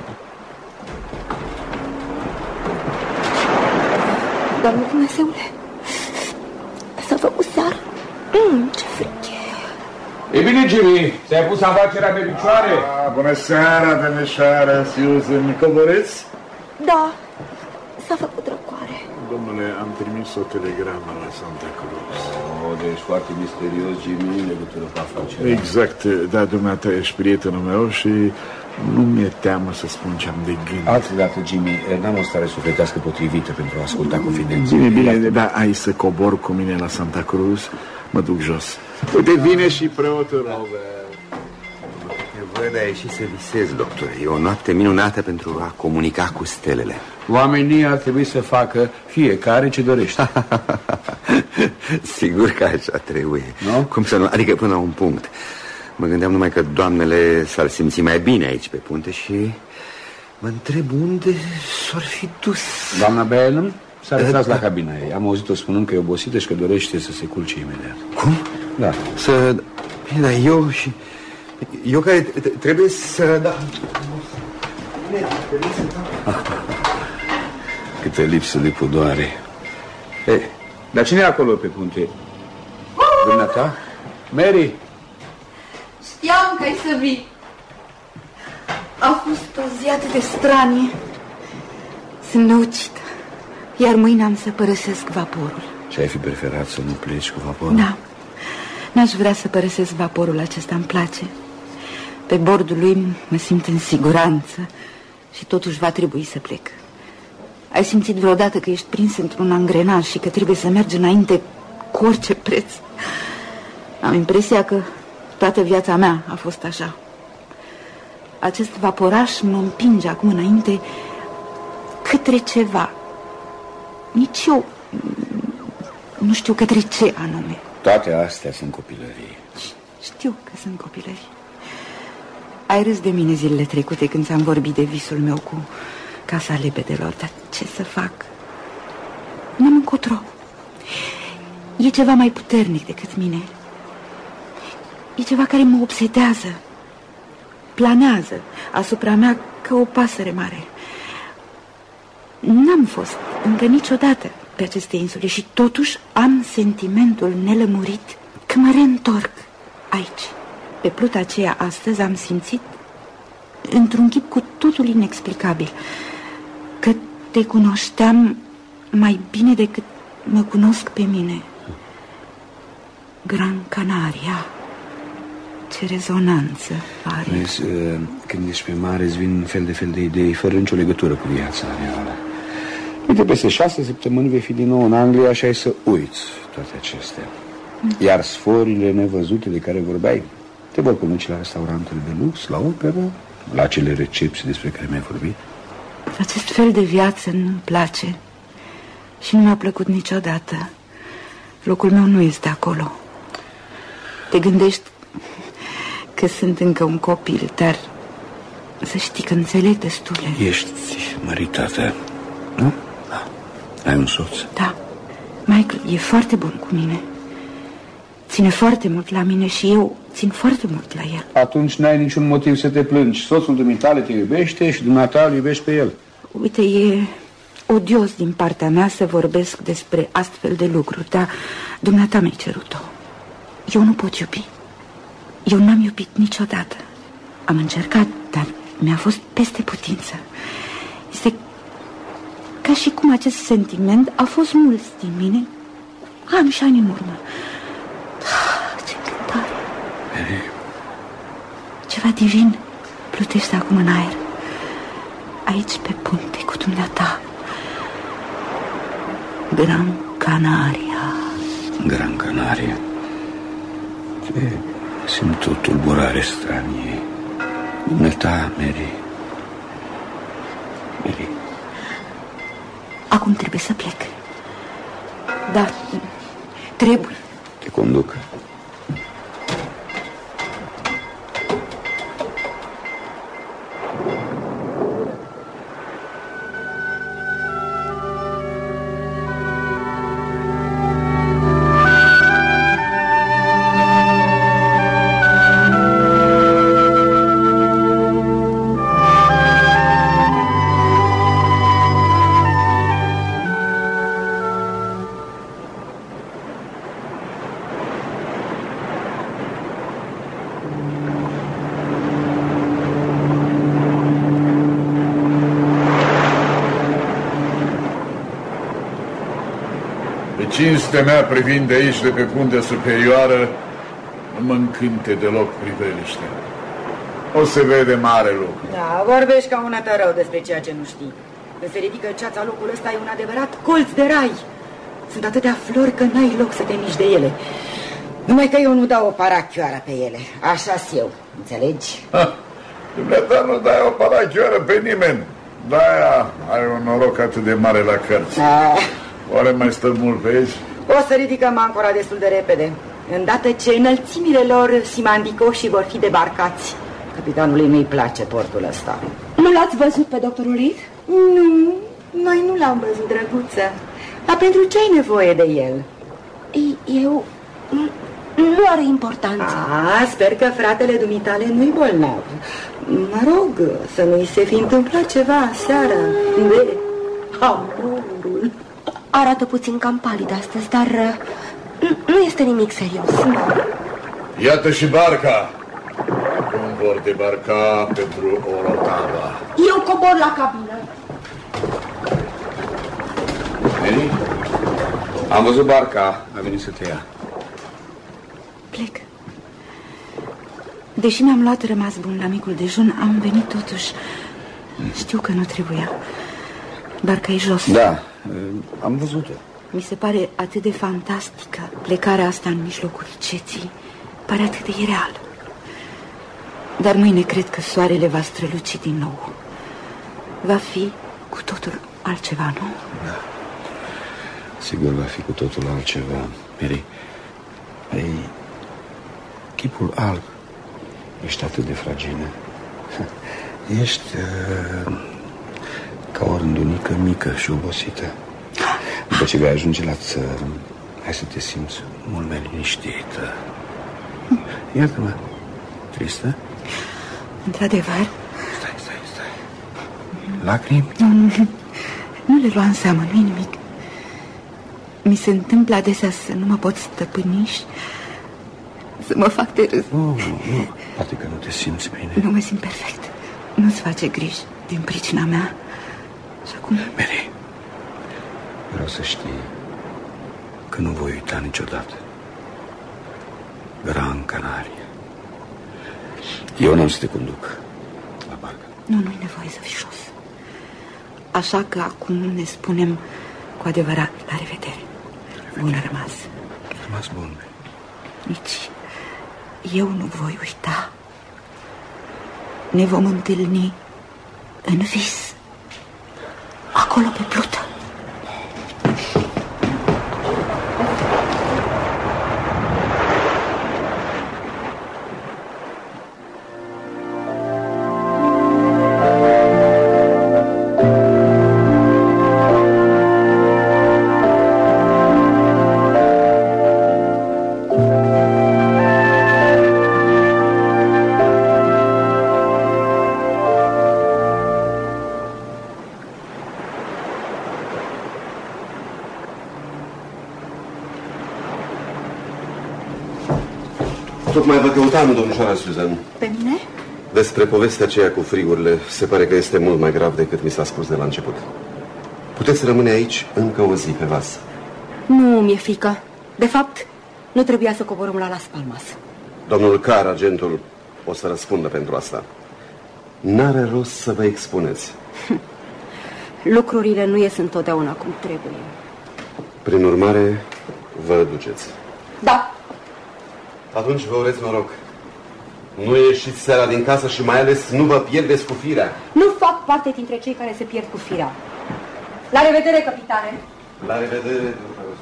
S6: Doamne Dumnezeule, s-a făcut seară. Ce fric e.
S5: E bine, Jimmy, ți-ai pus afacerea pe picioare? Bună seara, domnișoară Susan. Coborâți?
S6: Da, s-a făcut răcoare.
S5: Domnule, am trimis o telegramă la Santa Cruz.
S2: Deci foarte misterios, Jimmy, în legătură cu afacerea.
S5: Exact, da, dumneata ești prietenul meu și nu mi-e teamă să spun ce am de gând.
S2: Altă dată, Jimmy, n-am o stare sufletească potrivită pentru a asculta confidențe.
S5: Bine, da, ai să cobor cu mine la Santa Cruz, mă duc jos. Uite, vine și preotul Robert.
S12: Te văd, ai ieșit să visezi, doctore. E o noapte minunată pentru a comunica cu stelele.
S2: Oamenii ar trebui să facă fiecare ce dorește.
S12: Sigur că așa trebuie.
S2: Nu?
S12: Cum să nu? Adică până la un punct. Mă gândeam numai că doamnele s-ar simți mai bine aici pe punte și mă întreb unde s-ar fi dus.
S2: Doamna Bellum s-a retras la cabina ei. Am auzit-o spunând că e obosită și că dorește să se culce imediat.
S12: Cum?
S2: Da.
S12: Bine, dar eu care trebuie să... Da.
S2: Câtă lipsă de pudoare. Dar cine e acolo pe punte? Dumneata? Mary?
S6: Știam că ai să vii. A fost o zi atât de stranie. Sunt năucită. Iar mâine am să părăsesc vaporul.
S2: Și ai fi preferat să nu pleci cu vaporul?
S6: Da. N-aș vrea să părăsesc vaporul acesta, îmi place. Pe bordul lui mă simt în siguranță și totuși va trebui să plec. Ai simțit vreodată că ești prins într-un angrenaj și că trebuie să mergi înainte cu orice preț? Am impresia că toată viața mea a fost așa. Acest vaporaș mă împinge acum înainte către ceva. Nici eu nu știu către ce anume.
S2: Toate astea sunt copilării.
S6: Știu că sunt copilării. Ai râs de mine zilele trecute când ți-am vorbit de visul meu cu casa lebedelor. Dar ce să fac? N-am încotro. E ceva mai puternic decât mine. E ceva care mă obsedează. Planează asupra mea ca o pasăre mare. N-am fost încă niciodată pe aceste insule și totuși am sentimentul nelămurit că mă reîntorc aici. Pe pluta aceea astăzi am simțit, într-un chip cu totul inexplicabil, că te cunoșteam mai bine decât mă cunosc pe mine. Gran Canaria, ce rezonanță are.
S2: Vezi, când ești pe mare îți vin fel de idei fără nicio legătură cu viața reală. Uite, peste 6 săptămâni vei fi din nou în Anglia și ai să uiți toate acestea. Iar sforile nevăzute de care vorbeai te vor conduce la restaurantele de lux, la operă, la acele recepții despre care mi-ai vorbit.
S6: Acest fel de viață nu-mi place și nu mi-a plăcut niciodată. Locul meu nu este acolo. Te gândești că sunt încă un copil, dar să știi că înțeleg destule.
S2: Ești măritată, nu? Da. Ai un soț?
S6: Da. Michael e foarte bun cu mine. Ține foarte mult la mine și eu țin foarte mult la el.
S2: Atunci n-ai niciun motiv să te plângi. Soțul dumitale te iubește și dumneata îl iubești pe el.
S6: Uite, e odios din partea mea să vorbesc despre astfel de lucruri, dar dumneata mi-ai cerut-o. Eu nu pot iubi. Eu n-am iubit niciodată. Am încercat, dar mi-a fost peste putință. Este ca și cum acest sentiment a fost mulți din mine ani și ani în urmă. Ce încântare! Ceva divin plutește acum în aer. Aici pe punte cu dumneata. Gran Canaria.
S2: Gran Canaria. Simt o tulburare stranie. Dumneata, Mary. Mary.
S6: Acum trebuie să plec. Da, trebuie.
S2: Te conduc.
S5: Cinstea mea privind de aici, de pe puntea superioară, nu mă încânte deloc priveliștea. O se vede mare lucru.
S13: Da, vorbești ca un rău despre ceea ce nu știi. Când se ridică ceața, locul ăsta e un adevărat colț de rai. Sunt atâtea flori că n-ai loc să te miști de ele. Numai că eu nu dau o parachioară pe ele. Așa-s eu, înțelegi?
S5: Dumneata nu dai o parachioară pe nimeni. De-aia ai un noroc atât de mare la cărți. Oare mai stăm mult pe aici?
S13: O să ridicăm ancora destul de repede, îndată ce înălțimile lor simandicoși vor fi debarcați. Capitanului nu-i place portul ăsta.
S9: Nu l-ați văzut pe doctorul Reed?
S13: Nu, noi nu l-am văzut, drăguță. Dar pentru ce ai nevoie de el?
S9: Eu... nu are importanță.
S13: Sper că fratele dumitale nu-i bolnav. Mă rog, să nu-i se fi întâmplat ceva seară de amorul.
S9: Arată puțin cam palid astăzi, dar nu este nimic serios.
S5: Iată și barca. Cum vor debarca pentru Orotava?
S9: Eu cobor la cabină.
S2: Mary? Am văzut barca. A venit să te ia.
S6: Plec. Deși mi-am luat rămas bun la micul dejun, am venit totuși. Știu că nu trebuia. Barca e jos.
S2: Da, am văzut-o.
S6: Mi se pare atât de fantastică plecarea asta în mijlocul ceții. Pare atât de ireal. Dar mâine cred că soarele va străluci din nou. Va fi cu totul altceva, nu?
S2: Da. Sigur va fi cu totul altceva. Mary, ai chipul alb. Ești atât de fragilă. Ești ca o rândunică mică și obosită. După ce vei ajunge la țărm, hai să te simți mult mai liniștită. Iartă-mă, tristă?
S6: Într-adevăr?
S2: Stai. Lacrimi?
S6: Nu le lua în seamă, nu-i nimic. Mi se întâmplă adesea să nu mă pot stăpâni și să mă fac de râs.
S2: Nu, poate că nu te simți bine.
S6: Nu mă simt perfect. Nu-ți face griji din pricina mea. Și acum...
S2: Mary, vreau să știi că nu voi uita niciodată Gran Canaria. Eu n-am să te conduc la barcă.
S6: Nu-i nevoie să fii jos. Așa că acum ne spunem cu adevărat la revedere. Bun rămas.
S2: Rămas bun.
S6: Nici eu nu voi uita. Ne vom întâlni în vis, acolo pe Plută.
S11: Tocmai vă căutam, domnișoara Susan.
S6: Pe mine?
S11: Despre povestea aceea cu frigurile, se pare că este mult mai grav decât mi s-a spus de la început. Puteți rămâne aici încă o zi pe vas.
S9: Nu mi-e frică. De fapt, nu trebuia să coborâm la Las Palmas.
S11: Domnul Carr, agentul, o să răspundă pentru asta. N-are rost să vă expuneți.
S9: Lucrurile nu ies întotdeauna cum trebuie.
S11: Prin urmare, vă duceți.
S9: Da.
S11: Atunci vă urez noroc. Nu ieșiți seara din casă și mai ales nu vă pierdeți cu firea.
S9: Nu fac parte dintre cei care se pierd cu firea. La revedere, capitane.
S11: La revedere.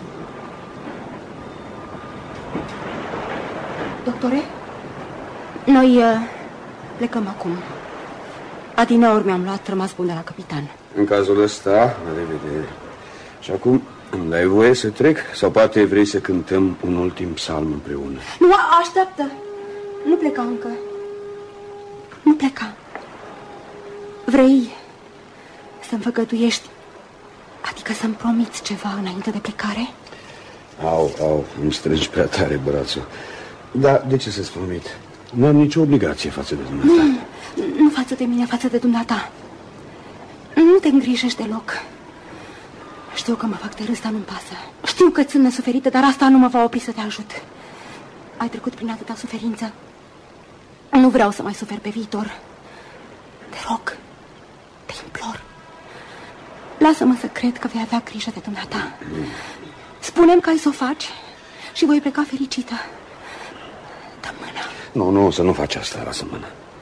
S9: Doctore, noi plecăm acum. Adineauri mi-am luat rămas bun de la capitan.
S2: În cazul ăsta, la revedere. Și acum îmi dai voie să trec? Sau poate vrei să cântăm un ultim psalm împreună?
S9: Nu, așteaptă. Nu pleca încă. Nu pleca. Vrei să-mi făgăduiești, adică să-mi promiți ceva înainte de plecare?
S2: Au, îmi strângi prea tare brațul. Dar de ce să-ți promit? Nu am nicio obligație față de dumneata.
S9: Nu față de mine, față de dumneata. Nu te îngrijești deloc. Știu că mă fac de râs, dar nu-mi pasă. Știu că sunt nesuferită, dar asta nu mă va opri să te ajut. Ai trecut prin atâta suferință. Nu vreau să mai suferi pe viitor. Te rog, te implor. Lasă-mă să cred că vei avea grijă de dumneata. Spune-mi că ai să o faci și voi pleca fericită. Dă mâna.
S2: Nu, să nu faci asta, lasă mâna.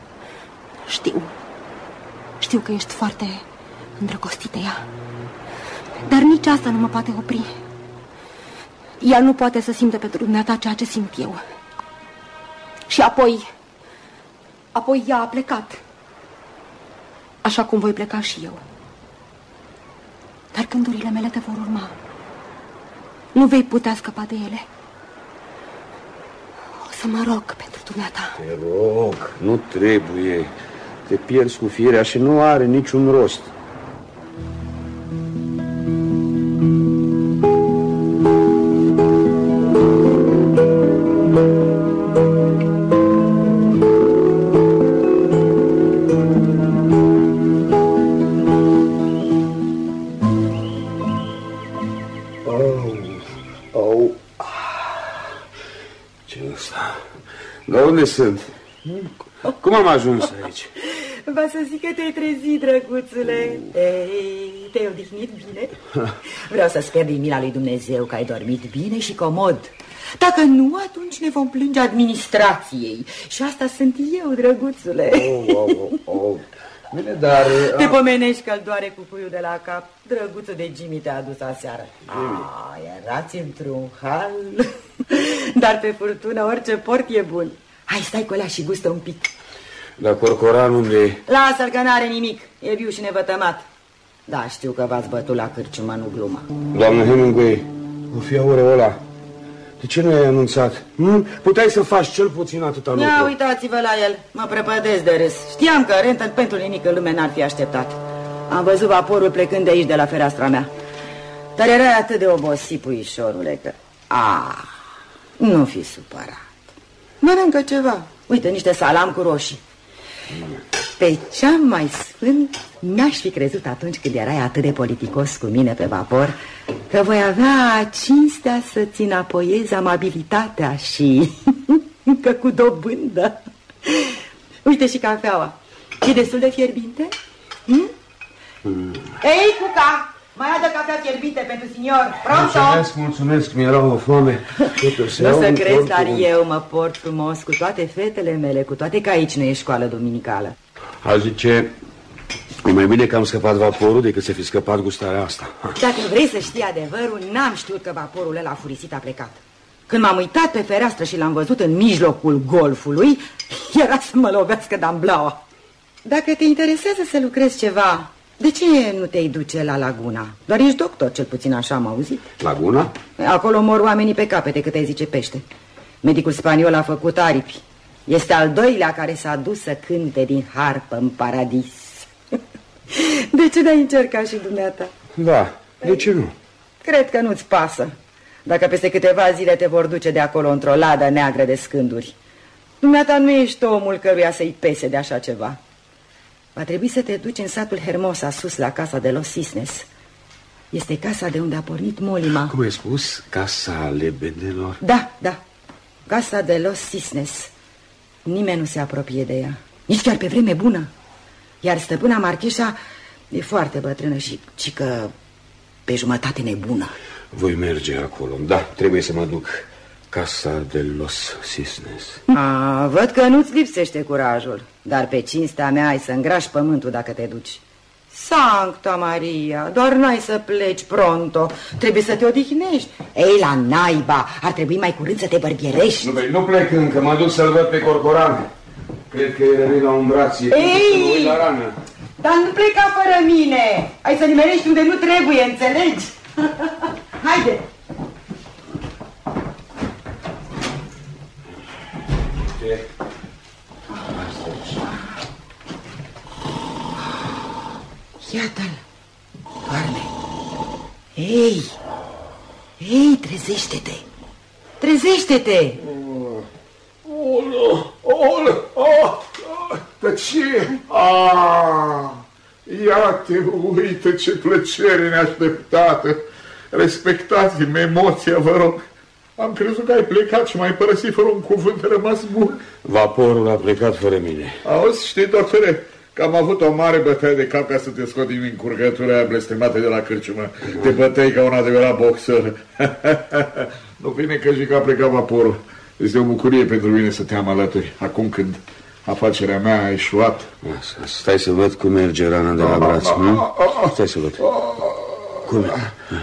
S9: Știu că ești foarte îndrăgostit de ea. Dar nici asta nu mă poate opri. Ea nu poate să simtă pentru dumneata ceea ce simt eu. Și apoi ea a plecat. Așa cum voi pleca și eu. Dar gândurile mele te vor urma. Nu vei putea scăpa de ele. O să mă rog pentru dumneata.
S2: Te rog, nu trebuie. Te pierzi cu firea și nu are niciun rost. Unde sunt? Cum am ajuns aici?
S13: Va să zic că te-ai trezit, drăguțule. Te-ai odihnit bine? Vreau să sper din mila lui Dumnezeu că ai dormit bine și comod. Dacă nu, atunci ne vom plânge administrației. Și asta sunt eu, drăguțule.
S2: Bine, dar...
S13: Te pomenești că-l doare cu puiul de la cap. Drăguțul de Jimmy te-a adus aseară. Erați într-un hal. Dar pe furtună orice port e bun. Hai, stai cu alea și gustă un pic.
S2: Dar Corcoran unde e?
S13: Lasă-l că n-are nimic. E viu și nevătămat. Da, știu că v-ați bătut la cârciumă, nu gluma.
S2: Doamnă Hemingway, o fi aureola. De ce nu ai anunțat? Puteai să faci cel puțin atâta lucru.
S13: Ia uitați-vă la el, mă prăpădesc de râs. Știam că rentă pentru nimic în lume n-ar fi așteptat. Am văzut vaporul plecând de aici, de la fereastra mea. Dar erai atât de obosit, puișorule, că... Nu fi supărat. Mănâncă ceva. Uite, niște salam cu roșii. Pe cea mai sfânt n-aș fi crezut atunci când erai atât de politicos cu mine pe vapor că voi avea cinstea să-ți înapoiezi amabilitatea și încă cu dobândă. Uite și cafeaua. E destul de fierbinte? Ei, Cuca! Mai adă cafea fierbinte pentru signor. Pronto!
S2: Mulțumesc, mi-era o foame.
S13: Nu să crezi, dar eu mă port frumos cu toate fetele mele, cu toate că aici nu e școală duminicală.
S2: Aș zice, e mai bine că am scăpat vaporul decât să fi scăpat gustarea asta.
S13: Dacă vrei să știi adevărul, n-am știut că vaporul ăla furisit a plecat. Când m-am uitat pe fereastră și l-am văzut în mijlocul golfului, era să mă lovească damblaua. Dacă te interesează să lucrezi ceva, de ce nu te-ai duce la Laguna? Doar ești doctor, cel puțin așa am auzit.
S2: Laguna?
S13: Acolo mor oamenii pe capete cât ai zice pește. Medicul spaniol a făcut aripi. Este al doilea care s-a dus să cânte din harpă în paradis. De ce n-ai încercat și dumneata?
S2: Da, de ce nu?
S13: Cred că nu-ți pasă. Dacă peste câteva zile te vor duce de acolo într-o ladă neagră de scânduri. Dumneata nu ești omul căruia să-i pese de așa ceva. Va trebui să te duci în satul Hermosa, sus la casa de los Cisnes. Este casa de unde a pornit Molima.
S2: Cum ai spus? Casa lebedelor?
S13: Da, casa de los Cisnes. Nimeni nu se apropie de ea, nici chiar pe vreme bună. Iar stăpâna Marcheșa e foarte bătrână și că pe jumătate nebună.
S2: Voi merge acolo, da, trebuie să mă duc. Casa de los Cisnes.
S13: Văd că nu-ți lipsește curajul. Dar pe cinstea mea ai să îngrași pământul dacă te duci. Sancta Maria, doar n-ai să pleci pronto. Trebuie să te odihnești. Ei, la naiba, ar trebui mai curând să te bărbierești.
S2: Nu plec încă, mă duc să-l văd pe Corcoran. Cred că e rănit la un braț.
S13: Ei,
S2: la rană.
S13: dar nu pleca fără mine. Ai să nimerești unde nu trebuie, înțelegi? Haide. Iată-l, doarme. Ei, trezește-te. Trezește-te.
S5: Tăcie! Iată, uite ce plăcere neașteptată. Respectați-mi emoția, vă rog. Am crezut că ai plecat și m-ai părăsit fără un cuvânt rămas bun.
S2: Vaporul a plecat fără mine.
S5: Auzi, știi, doctore, că am avut o mare bătaie de cap ca să te scot din încurcătura aia blestemată de la cârciumă. Te băteai ca un adevărat boxer. Nu bine că zic că a plecat vaporul. Este o bucurie pentru mine să te am alături, acum când afacerea mea a eșuat.
S2: Stai să văd cum merge rana de la braț. Stai să văd. Cum e?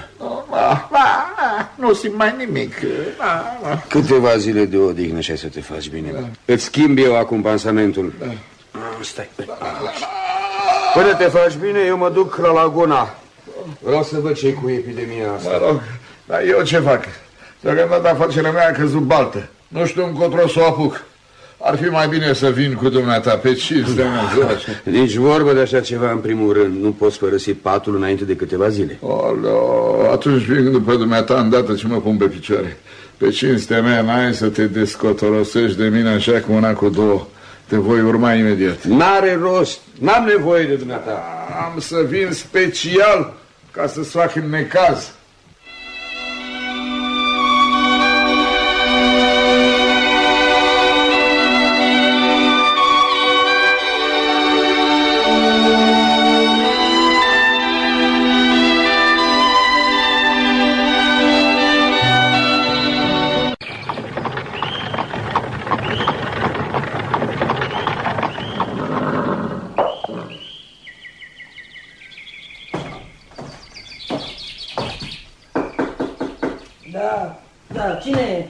S5: Nu simt mai nimic.
S2: Câteva zile de odihnă și ai să te faci bine. Îți schimb eu acum pansamentul. Stai. Până te faci bine, eu mă duc la Laguna. Vreau să văd ce-i cu epidemia asta.
S5: Mă rog, dar eu ce fac? Deocamdată afacerea mea a căzut baltă. Nu știu încotro să o apuc. Ar fi mai bine să vin cu dumneata pe cinstea mea.
S2: Nici vorbă de așa ceva în primul rând. Nu poți părăsi patul înainte de câteva zile.
S5: Atunci vin după dumneata îndată ce mă pun pe picioare. Pe cinstea mea n-ai să te descotorosești de mine așa cu una cu două. Te voi urma imediat.
S2: N-are rost. N-am nevoie de dumneata.
S5: Am să vin special ca să-ți fac în necaz.
S13: Da, cine e?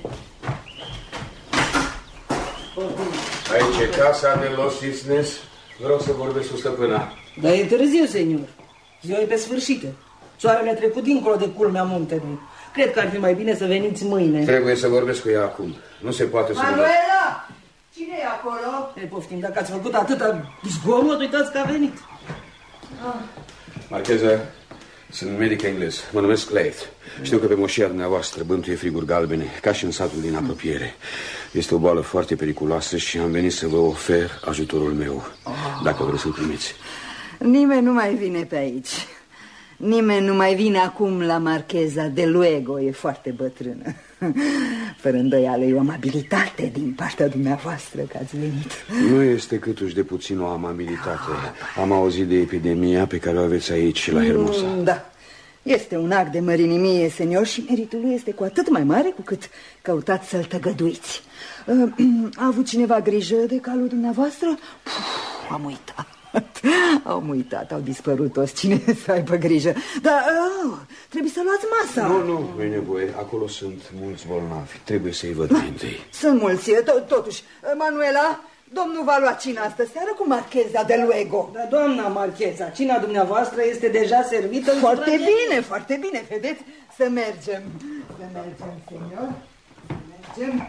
S2: Aici e casa de los Cisnes. Vreau să vorbesc cu stăpâna.
S14: Dar e târziu, senior. Ziua e pe sfârșită. Soarele a trecut dincolo de culmea muntelui. Cred că ar fi mai bine să veniți mâine.
S2: Trebuie să vorbesc cu ea acum. Nu se poate să...
S13: Manuela! Cine e acolo?
S14: Ei, poftim, dacă ați făcut atâta zgomot, uitați că a venit.
S2: Marcheza, Sunt medic englez. Mă numesc Leith. Știu că pe moșia dumneavoastră bântuie friguri galbene, ca și în satul din apropiere. Este o boală foarte periculoasă și am venit să vă ofer ajutorul meu, dacă vreți să-l primiți.
S15: Nimeni nu mai vine pe aici. Nimeni nu mai vine acum la Marcheza de Luego. E foarte bătrână. Fără îndoială e o amabilitate din partea dumneavoastră că ați venit.
S2: Nu este câtuși de puțin o amabilitate. Am auzit de epidemia pe care o aveți aici la Hermosa.
S15: Da, este un act de mărinimie, senior, și meritul lui este cu atât mai mare cu cât căutați să-l tăgăduiți. A avut cineva grijă de calul dumneavoastră? Am uitat. Am uitat, au dispărut toți. Cine să aibă grijă? Dar trebuie să luați masa.
S2: Nu e nevoie. Acolo sunt mulți bolnavi. Trebuie să-i văd mai întâi.
S15: Sunt mulți, totuși. Manuela, domnul va lua cina astă seară cu Marcheza de Luego.
S14: Da, doamna Marcheza, cina dumneavoastră este deja servită.
S15: Foarte bine, foarte bine, vedeți? Să mergem. Să mergem, senior. Să mergem.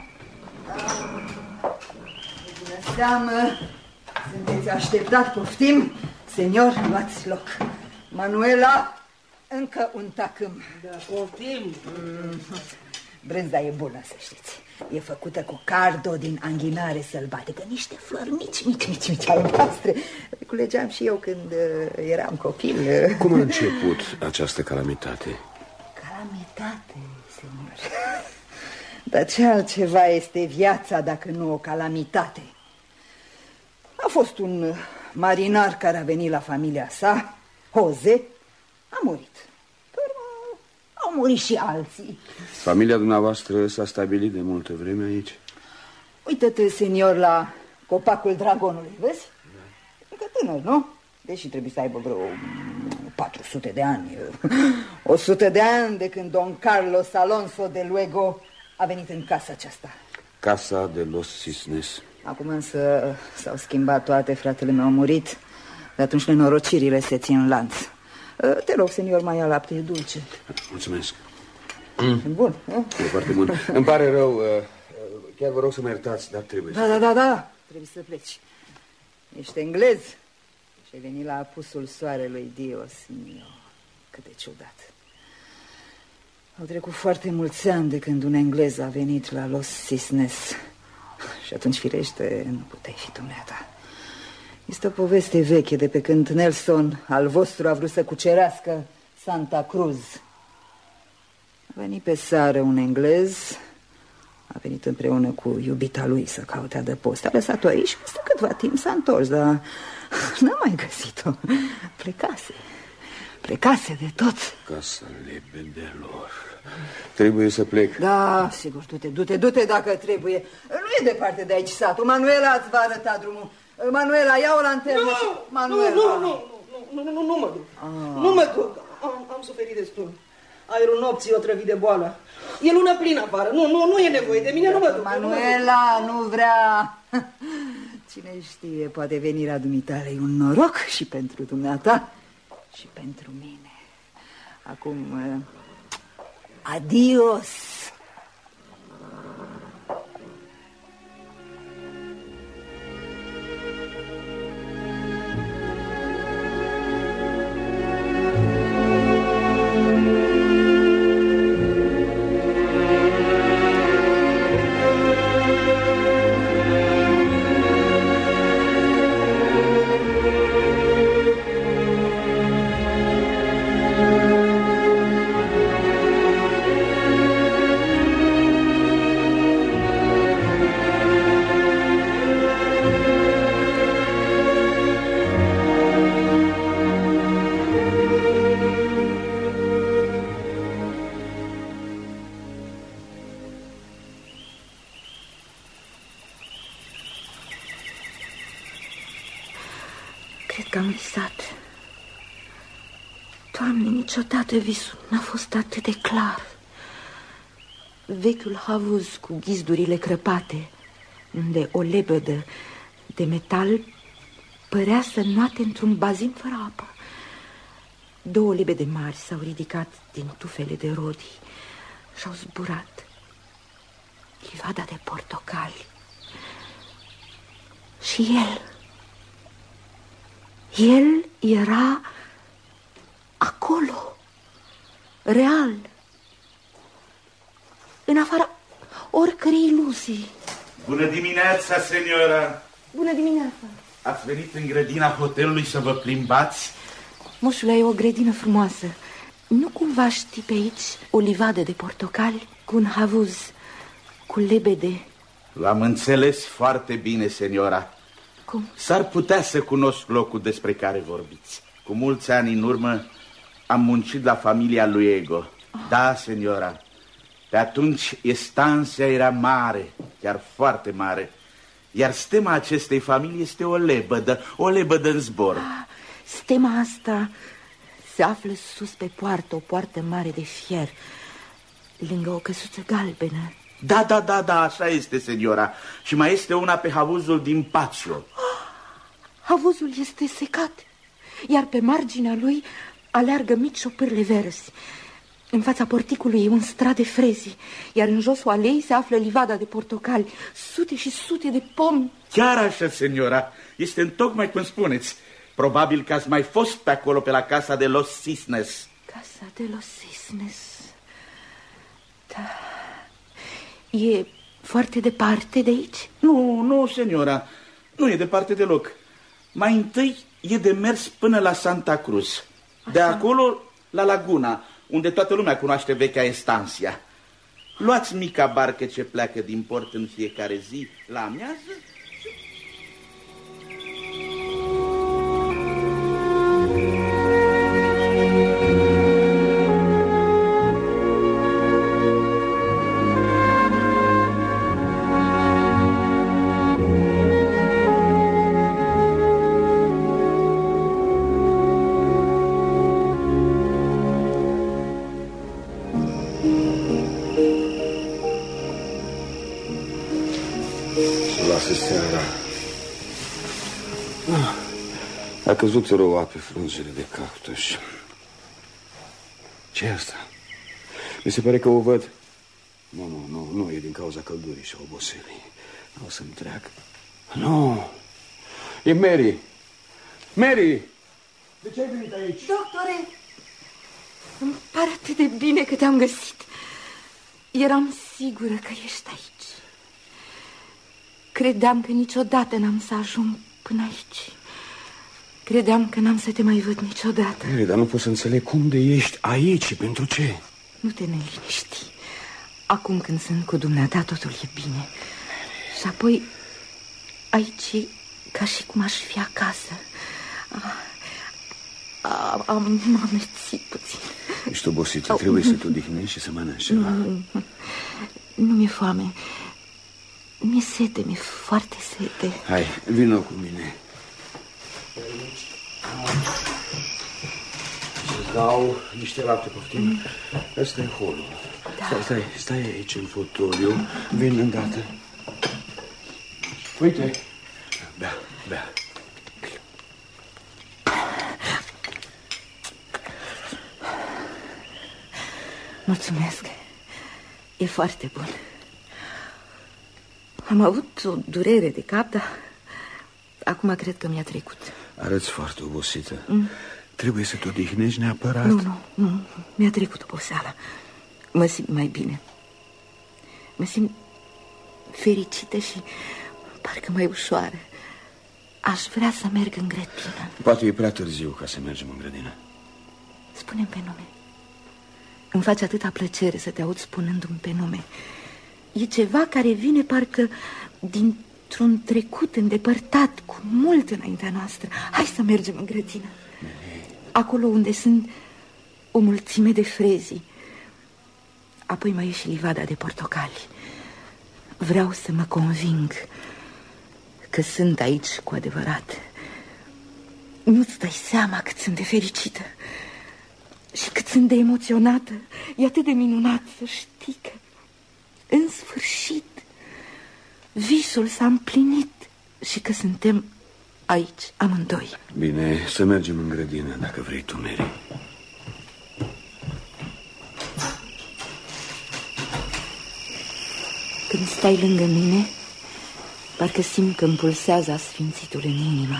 S15: Bună seamă. Sunteți așteptat, poftim. Senior, luați loc. Manuela, încă un tacâm.
S14: Da, poftim.
S15: Brânza e bună, să știți. E făcută cu cardo din anghinare sălbatică. Niște flori mici albastre. Culegeam și eu când eram copil.
S2: Cum a început această calamitate?
S15: Calamitate, senior. Dar ce altceva este viața dacă nu o calamitate? A fost un marinar care a venit la familia sa, Jose, a murit. Au murit și alții.
S2: Familia dumneavoastră s-a stabilit de multă vreme aici?
S15: Uită-te, senior, la copacul dragonului, vezi? E că tânăr, nu? Deși trebuie să aibă vreo 400 de ani. 100 de ani de când Don Carlos Alonso de Luego a venit în casa aceasta.
S2: Casa de los Cisnes.
S15: Acum însă s-au schimbat toate, fratele meu a murit. De atunci nenorocirile se țin lanț. Te rog, senior, mai ia lapte, e dulce.
S2: Mulțumesc.
S15: Bun,
S2: e foarte bun. Îmi pare rău, chiar vă rog să mă iertați, dar trebuie
S15: Da, trebuie să pleci. Ești englez și ai venit la apusul soarelui, Dios mio. Cât de ciudat. Au trecut foarte mulți ani de când un englez a venit la Los Cisnes. Și atunci, firește, nu puteai fi dumneata. Este o poveste veche de pe când Nelson, al vostru, a vrut să cucerească Santa Cruz. A venit pe seară un englez, a venit împreună cu iubita lui să caute adăpost. A lăsat-o aici și peste câtva timp s-a întors, dar n-a mai găsit-o. Plecase de tot.
S2: Ca să lebedelor. Trebuie să plec.
S15: Da, sigur, du-te dacă trebuie. Nu e departe de aici satul. Manuela îți va arăta drumul. Manuela, ia o lanternă.
S14: Nu mă duc. Nu mă duc. Am suferit destul. Aerul nopții o trăvit de boală. E lună plină afară. Nu e nevoie de mine, nu mă duc.
S15: Manuela nu vrea. Cine știe, poate venirea dumitale e un noroc și pentru dumneata și pentru mine. Acum, adios.
S6: Cred că am visat. Doamne, niciodată visul n-a fost atât de clar. Vechiul havuz cu ghizdurile crăpate, unde o lebădă de metal părea să înoate într-un bazin fără apă. 2 lebede mari s-au ridicat din tufele de rodii și-au zburat. Livada de portocali. Și el era acolo. real, în afara oricărei iluzii.
S16: Bună dimineața, seniora!
S6: Bună dimineața!
S16: Ați venit în grădina hotelului să vă plimbați?
S6: Moșule, e o grădină frumoasă. Nu cumva știi pe aici o livadă de portocali cu un havuz, cu lebede?
S16: L-am înțeles foarte bine, seniora.
S6: Cum?
S16: S-ar putea să cunosc locul despre care vorbiți. Cu mulți ani în urmă am muncit la familia lui Ego. Da, seniora. Pe atunci estancia era mare, chiar foarte mare. Iar stema acestei familii este o lebădă în zbor.
S6: Stema asta se află sus pe poartă, o poartă mare de fier, lângă o căsuță galbenă.
S16: Da, așa este, seniora. Și mai este una pe havuzul din patio.
S6: Havuzul este secat, iar pe marginea lui aleargă mici șopârle verzi. În fața porticului e un strat de frezi, iar în josul aleii se află livada de portocali, sute și sute de pomi.
S16: Chiar așa, seniora. Este întocmai cum spuneți. Probabil că ați mai fost pe acolo, pe la Casa de los Cisnes.
S6: Casa de los Cisnes. Da. E foarte departe de aici?
S16: Nu, seniora. Nu e departe deloc. Mai întâi e de mers până la Santa Cruz. De acolo la Laguna, unde toată lumea cunoaște vechea estancia. Luați mica barcă ce pleacă din port în fiecare zi la amiază.
S2: A căzut roa pe frunzele de cactus. Ce-i asta? Mi se pare că o văd. Nu e din cauza căldurii și oboselii. O să-mi treacă. Nu, e Mary. Mary! De ce ai venit aici?
S6: Doctore, îmi pare atât de bine că te-am găsit. Eram sigură că ești aici. Credeam că niciodată n-am să ajung până aici. Credeam că n-am să te mai văd niciodată.
S2: Mary, dar nu pot să înțeleg cum de ești aici și pentru ce.
S6: Nu te neliniști. Acum când sunt cu dumneata, totul e bine. Și apoi, aici e ca și cum aș fi acasă. Am amețit puțin.
S2: Ești obosită, trebuie să te odihnești și să mănânci ceva.
S6: Nu mi-e foame. Mi-e sete, mi-e foarte sete.
S2: Hai, vină cu mine. Să dau niște lapte, poftim. Ăsta e holul. Da. Stai aici în fotoliu. Vin îndată. Uite. Bea.
S6: Mulțumesc. E foarte bun. Am avut o durere de cap, dar acum cred că mi-a trecut.
S2: Arăți foarte obosită. Trebuie să te odihnești neapărat.
S6: Nu, mi-a trecut oboseala. Mă simt mai bine. Mă simt fericită și parcă mai ușoară. Aș vrea să merg în grădină.
S2: Poate e prea târziu ca să mergem în grădină.
S6: Spune-mi pe nume. Îmi face atâta plăcere să te aud spunându-mi pe nume. E ceva care vine parcă dintr-un trecut îndepărtat, cu mult înaintea noastră. Hai să mergem în grădină. Acolo unde sunt o mulțime de frezi. Apoi mai e și livada de portocali. Vreau să mă conving că sunt aici cu adevărat. Nu-ți dai seama cât sunt de fericită și cât sunt de emoționată. E atât de minunat să știi că în sfârșit visul s-a împlinit și că suntem aici amândoi.
S2: Bine, să mergem în grădină dacă vrei tu, Mary.
S6: Când stai lângă mine, parcă simt că îmi pulsează asfințitul în inimă.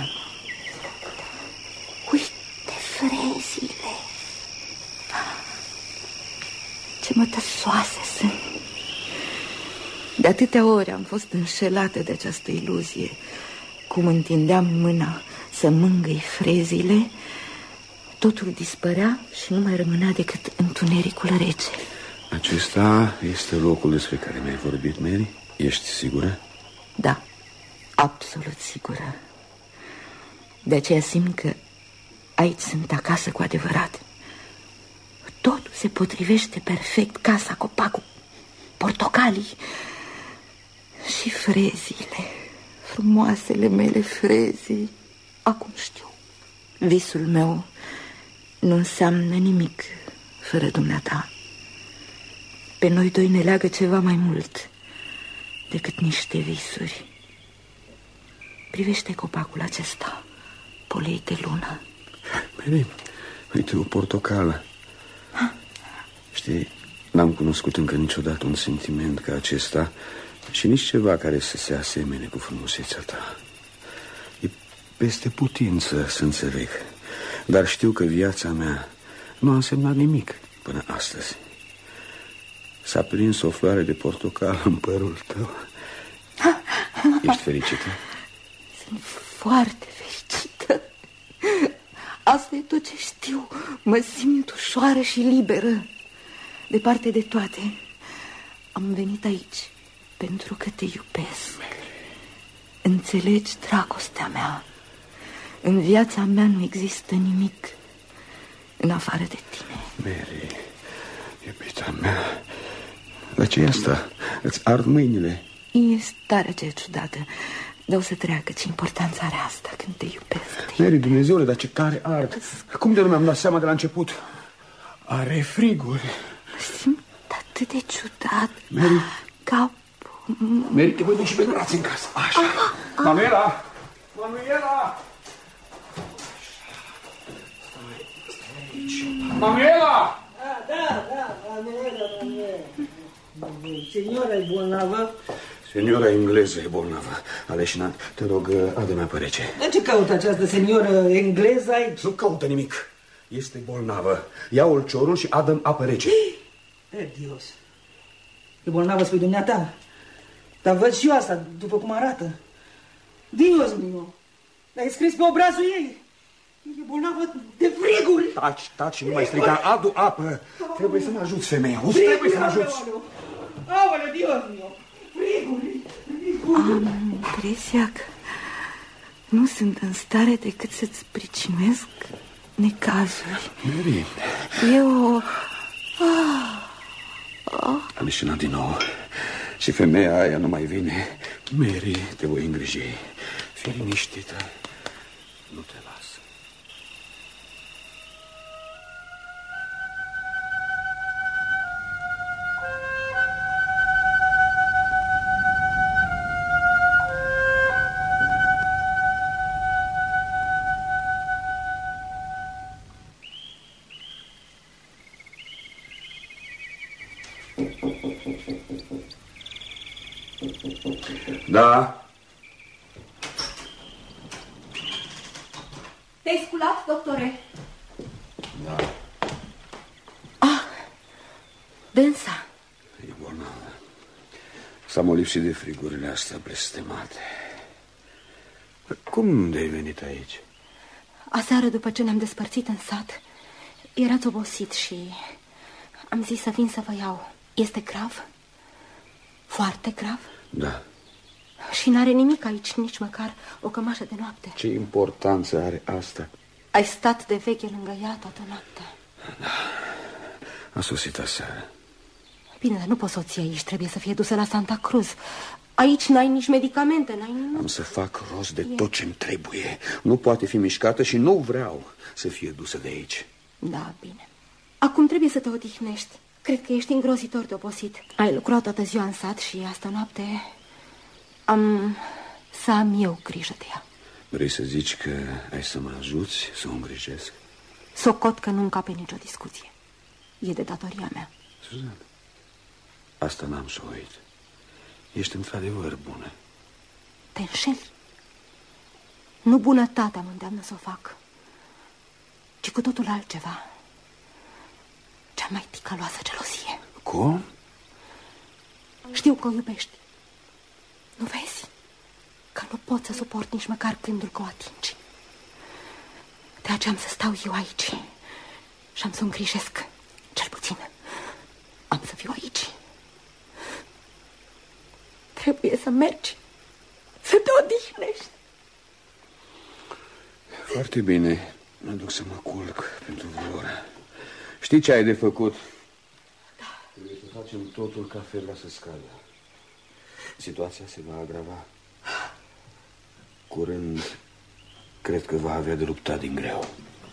S6: Uite frezile. Ce mătăsoase sunt. De atâtea ori am fost înșelată de această iluzie. Cum întindeam mâna să mângâi frezile, totul dispărea și nu mai rămânea decât întunericul rece.
S2: Acesta este locul despre care mi-ai vorbit, Mary? Ești sigură?
S6: Da, absolut sigură. De aceea simt că aici sunt acasă cu adevărat. Totul se potrivește perfect. Casa, copacul, portocalii și frezile. Frumoasele mele frezii. Acum știu. Visul meu nu înseamnă nimic fără dumneata. Pe noi doi ne leagă ceva mai mult decât niște visuri. Privește copacul acesta, polei de lună.
S2: Mary, uite, o portocală. Știi, n-am cunoscut încă niciodată un sentiment ca acesta și nici ceva care să se asemene cu frumusețea ta. E peste putință să înțeleg, dar știu că viața mea nu a însemnat nimic până astăzi. S-a prins o floare de portocală în părul tău. Ești fericită?
S6: Sunt foarte fericită. Asta e tot ce știu. Mă simt ușoară și liberă. Departe de toate, am venit aici pentru că te iubesc. Înțelegi dragostea mea. În viața mea nu există nimic în afară de tine.
S2: Mary, iubita mea, dar ce e asta? Îți ard mâinile.
S6: E starea aceea ciudată, dar o să treacă. Ce importanță are asta când te iubesc?
S2: Mary, Dumnezeule, dar ce tare ard. Cum de nu mi-am dat seama de la început? Are friguri.
S6: Simt atât de ciudat.
S2: Mary,
S6: Mary,
S2: te voi duc și pe brațe în casă. Așa. Manuela! Manuela! Manuela!
S14: Da, Manuela. Signora e bolnavă?
S2: Seniora engleză e bolnavă. Aleșinat, te rog, adă-mi apă rece.
S14: Dar ce caută această senioră engleză aici?
S2: Nu caută nimic. Este bolnavă. Ia ulciorul și adă-mi apă rece.
S14: Dios. E bolnavă, spui dumneata. Dar văd și eu asta, după cum arată. Dios mio. Dar e scris pe obrazul ei. E bolnavă de friguri.
S2: Taci și nu mai striga. Adu apă. Trebuie să mă ajuți, femeia. Trebuie să mă ajuți.
S14: Aoleu, Dios mio. Friguri.
S6: Am impresia că nu sunt în stare decât să-ți pricinuiesc necazuri.
S2: Mary.
S6: Eu...
S2: Am ieșinat din nou și femeia aia nu mai vine. Mary, te voi îngriji. Fii liniștită. Nu te las. Da?
S9: Te-ai sculat, doctore?
S2: Da.
S6: Dânsa.
S2: E bolnavă. S-a molipsit de frigurile astea blestemate. Cum de-ai venit aici?
S9: Aseară, după ce ne-am despărțit în sat, erați obosit și am zis să vin să vă iau. Este grav? Foarte grav?
S2: Da.
S9: Și n-are nimic aici, nici măcar o cămașă de noapte.
S2: Ce importanță are asta?
S9: Ai stat de veche lângă ea toată noaptea.
S2: Da. A sosit aseară.
S9: Bine, dar nu poți să o ții aici, trebuie să fie dusă la Santa Cruz. Aici n-ai nici medicamente, n-ai nimic.
S2: Am să fac rost de tot ce-mi trebuie. Nu poate fi mișcată și nu vreau să fie dusă de aici.
S9: Da, bine. Acum trebuie să te odihnești. Cred că ești îngrozitor de obosit. Ai lucrat toată ziua în sat și asta noapte am să am eu grijă de ea.
S2: Vrei să zici că ai să mă ajuți să o îngrijesc?
S9: Socot că nu încape nicio discuție. E de datoria mea.
S2: Suzan, asta n-am să uit. Ești într-adevăr bună.
S9: Te înșeli. Nu bunătatea mă îndeamnă să o fac, ci cu totul altceva. Cea mai ticăloasă gelozie.
S2: Cum?
S9: Știu că o iubești. Nu vezi? Că nu pot să suport nici măcar gândul că o atingi. De aceea am să stau eu aici și am să o îngrijesc. Cel puțin am să fiu aici. Trebuie să mergi, să te odihnești.
S2: Foarte bine. Mă duc să mă culc pentru vreo oră. Știi ce ai de făcut?
S9: Da.
S2: Trebuie să facem totul ca Ferla să scadă. Situația se va agrava. Curând, cred că va avea de luptat din greu.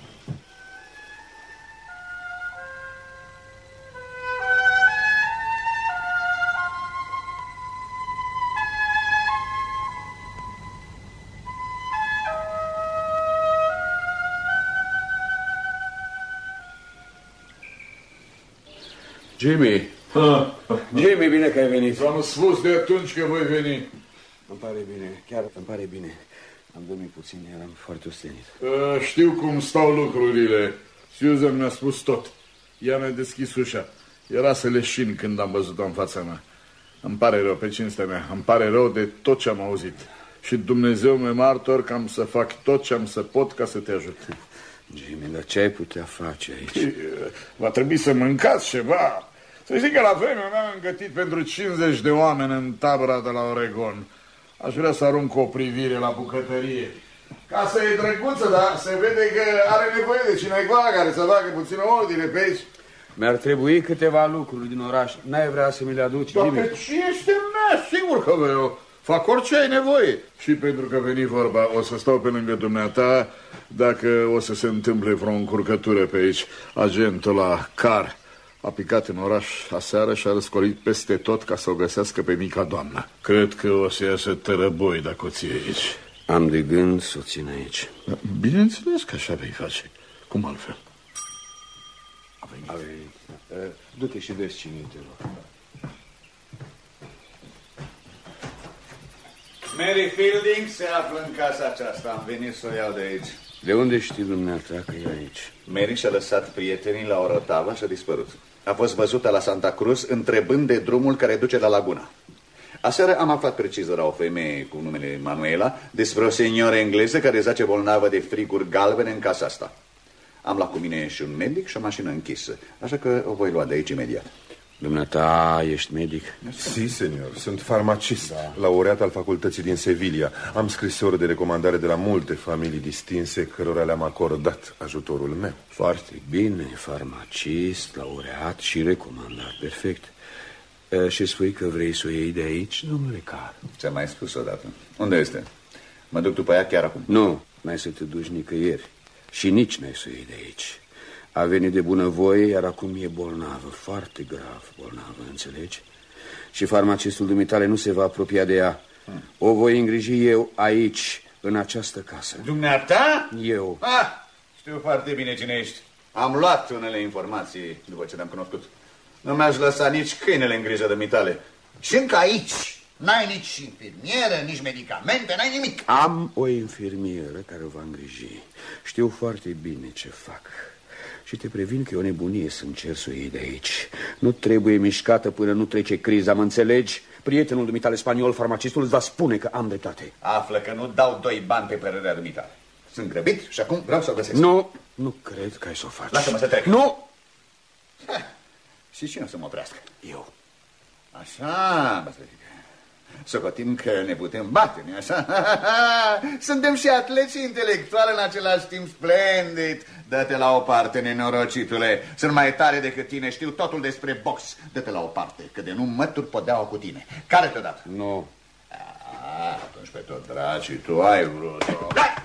S2: Jimmy! Jimmy, bine că ai venit.
S5: V-am spus de atunci că voi veni.
S2: Îmi pare bine, chiar îmi pare bine. Am dormit puțin, eram foarte ostenit.
S5: Știu cum stau lucrurile. Susan mi-a spus tot. Ea mi-a deschis ușa. Era să leșin când am văzut-o în fața mea. Îmi pare rău, pe cinstea mea. Îmi pare rău de tot ce am auzit. Și Dumnezeu mi-e martor că am să fac tot ce am să pot ca să te ajut.
S2: Jimmy, dar ce ai putea face aici?
S5: Va trebui să mâncați ceva. Să știi că la vremea mea am gătit pentru 50 de oameni în tabăra de la Oregon. Aș vrea să arunc o privire la bucătărie. Casa e drăguță, dar se vede că are nevoie de cineva care să facă puțină ordine pe aici.
S2: Mi-ar trebui câteva lucruri din oraș. N-ai vrea să mi le aduci?
S5: Dar pe ce este mea? Sigur că eu fac orice ai nevoie. Și pentru că veni vorba, o să stau pe lângă dumneata dacă o să se întâmple vreo încurcătură pe aici. Agentul la Car a picat în oraș aseară și a răscolit peste tot ca să o găsească pe mica doamnă. Cred că o să iasă tărăboi dacă o ții aici.
S2: Am de gând să o țin aici.
S5: Bineînțeles că așa vei face. Cum altfel?
S2: A venit. Du-te și vezi cine te rog.
S16: Mary Fielding se află în casa aceasta. Am venit să o iau de aici.
S2: De unde știi dumneata că e aici?
S16: Mary și-a lăsat prietenii la Orotava și a dispărut. A fost văzută la Santa Cruz întrebând de drumul care duce la Laguna. Aseară am aflat precis de la o femeie cu numele Manuela despre o senioră engleză care zace bolnavă de friguri galbene în casa asta. Am luat cu mine și un medic și o mașină închisă, așa că o voi lua de aici imediat.
S2: Dumneata, ești medic?
S17: Si, senior. Sunt farmacist, laureat al facultății din Sevilla. Am scrisori de recomandare de la multe familii distinse cărora le-am acordat ajutorul meu.
S2: Foarte bine, farmacist, laureat și recomandat. Perfect. Și spui că vrei să o iei de aici, domnule Car?
S16: Ți-am mai spus odată. Unde este? Mă duc după ea chiar acum.
S2: Nu, n-ai să te duci nicăieri. Și nici n-ai să o iei de aici. A venit de bunăvoie, iar acum e bolnavă, foarte grav bolnavă, înțelegi? Și farmacistul dumitale nu se va apropia de ea. O voi îngriji eu aici, în această casă.
S16: Dumneata?
S2: Eu.
S16: Știu foarte bine cine ești. Am luat unele informații după ce te-am cunoscut. Nu mi-aș lăsa nici câinele în grijă dumitale.
S18: Și încă aici n-ai nici infirmieră, nici medicamente, n-ai nimic.
S2: Am o infirmieră care o va îngriji. Știu foarte bine ce fac. Și te previn că e o nebunie să încerci să o iei de aici. Nu trebuie mișcată până nu trece criza, mă înțelegi? Prietenul dumitale spaniol, farmacistul, îți va spune că am dreptate.
S16: Află că nu dau 2 bani pe părerea dumitale. Sunt grăbit și acum vreau să o găsesc.
S2: Nu cred că ai să o faci.
S16: Lasă-mă să trec.
S2: Nu!
S16: Și cine o să mă oprească?
S2: Eu.
S16: Așa, socotim că ne putem bate, nu-i așa? Suntem și atleți intelectuali în același timp, splendid. Dă-te la o parte, nenorocitule. Sunt mai tare decât tine, știu totul despre box. Dă-te la o parte, că de nu mături podeaua cu tine. Care te-o dat?
S2: Nu.
S16: Atunci pe tot dracii, tu ai vrut-o.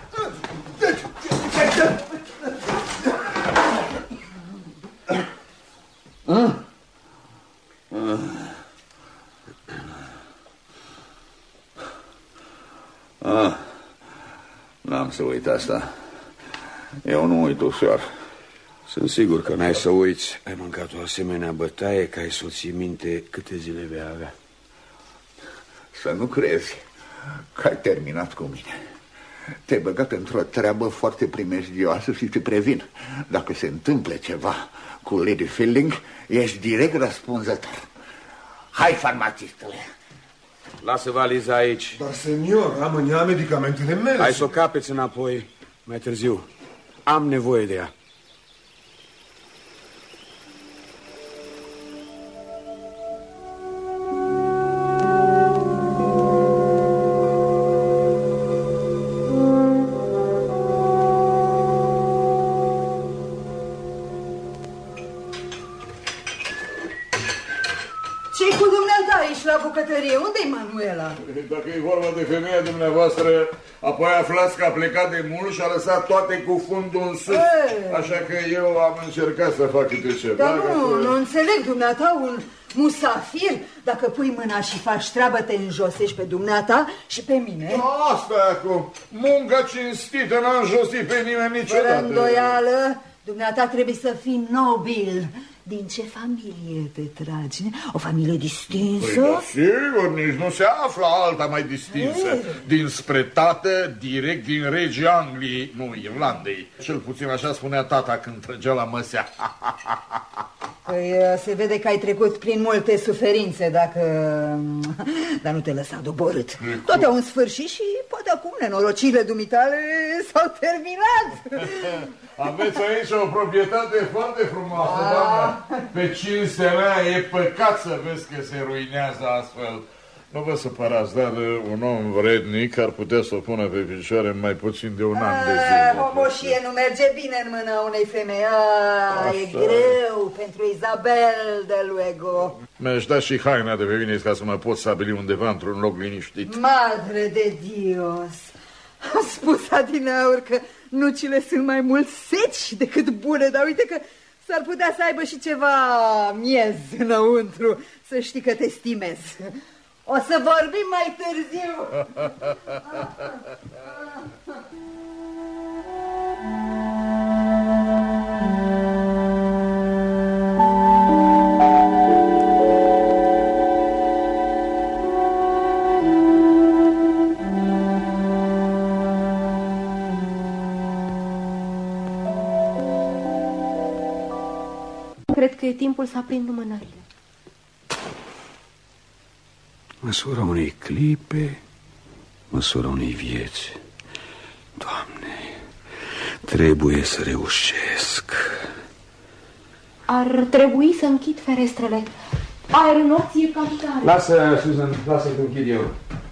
S16: N-am să uit asta. Eu nu uit ușor.
S2: Sunt sigur că n-ai să uiți. Ai mâncat o asemenea bătaie că ai să o ții minte câte zile vei avea.
S16: Să nu crezi că ai terminat cu mine. Te-ai băgat într-o treabă foarte primejdioasă și te previn. Dacă se întâmplă ceva
S18: cu Lady Fielding, ești direct răspunzător. Hai, farmacistule.
S2: Lasă valiza aici.
S17: Dar, senior, am ea medicamentele mele.
S2: Hai să o capeți înapoi, mai târziu. Am nevoie de ea.
S15: Ce-i cu dumneata aici la bucătărie? Unde-i Manuela?
S5: Dacă e vorba de femeia dumneavoastră, apoi aflați că a plecat de mult și a lăsat toate cu fundul în sus. Așa că eu am încercat să fac câte ceva.
S15: Dar nu înțeleg, dumneata, un musafir. Dacă pui mâna și faci treabă, te înjosești pe dumneata și pe mine.
S5: Asta e acum. Munca cinstită, n-am josit pe nimeni niciodată.
S15: Fără îndoială, dumneata trebuie să fii nobil. Din ce familie te tragi? O familie distinsă?
S5: Păi da, sigur, nici nu se află alta mai distinsă. Dinspre tată, direct din regia Angliei, nu Irlandei. Cel puțin așa spunea tata când trăgea la măsea.
S15: Păi se vede că ai trecut prin multe suferințe, dar nu te lăsa doborât. Toate au un sfârșit și poate acum nenorocirile dumitale s-au terminat.
S5: Aveți aici o proprietate foarte frumoasă, doamnă. Pe cinstea mea e păcat să vezi că se ruinează astfel. Nu vă supărați, dar un om vrednic ar putea să o pună pe picioare în mai puțin de un an de zile.
S15: Homoșie nu merge bine în mâna unei femei. E greu pentru Isabel de Luego.
S5: Mi-aș da și haina de pe mine ca să mă pot stabili undeva într-un loc liniștit.
S15: Madre de Dios! Am spus adineauri că nucile sunt mai mult seci decât bune, dar uite că s-ar putea să aibă și ceva miez înăuntru. Să știi că te stimez. O să vorbim mai târziu.
S9: Cred că e timpul să aprind lumânările.
S2: Măsura unei clipe, măsura unei vieți. Doamne, trebuie să reușesc.
S9: Ar trebui să închid ferestrele. Aer în nopții e capitală.
S2: Lasă, Susan, lasă că închid eu.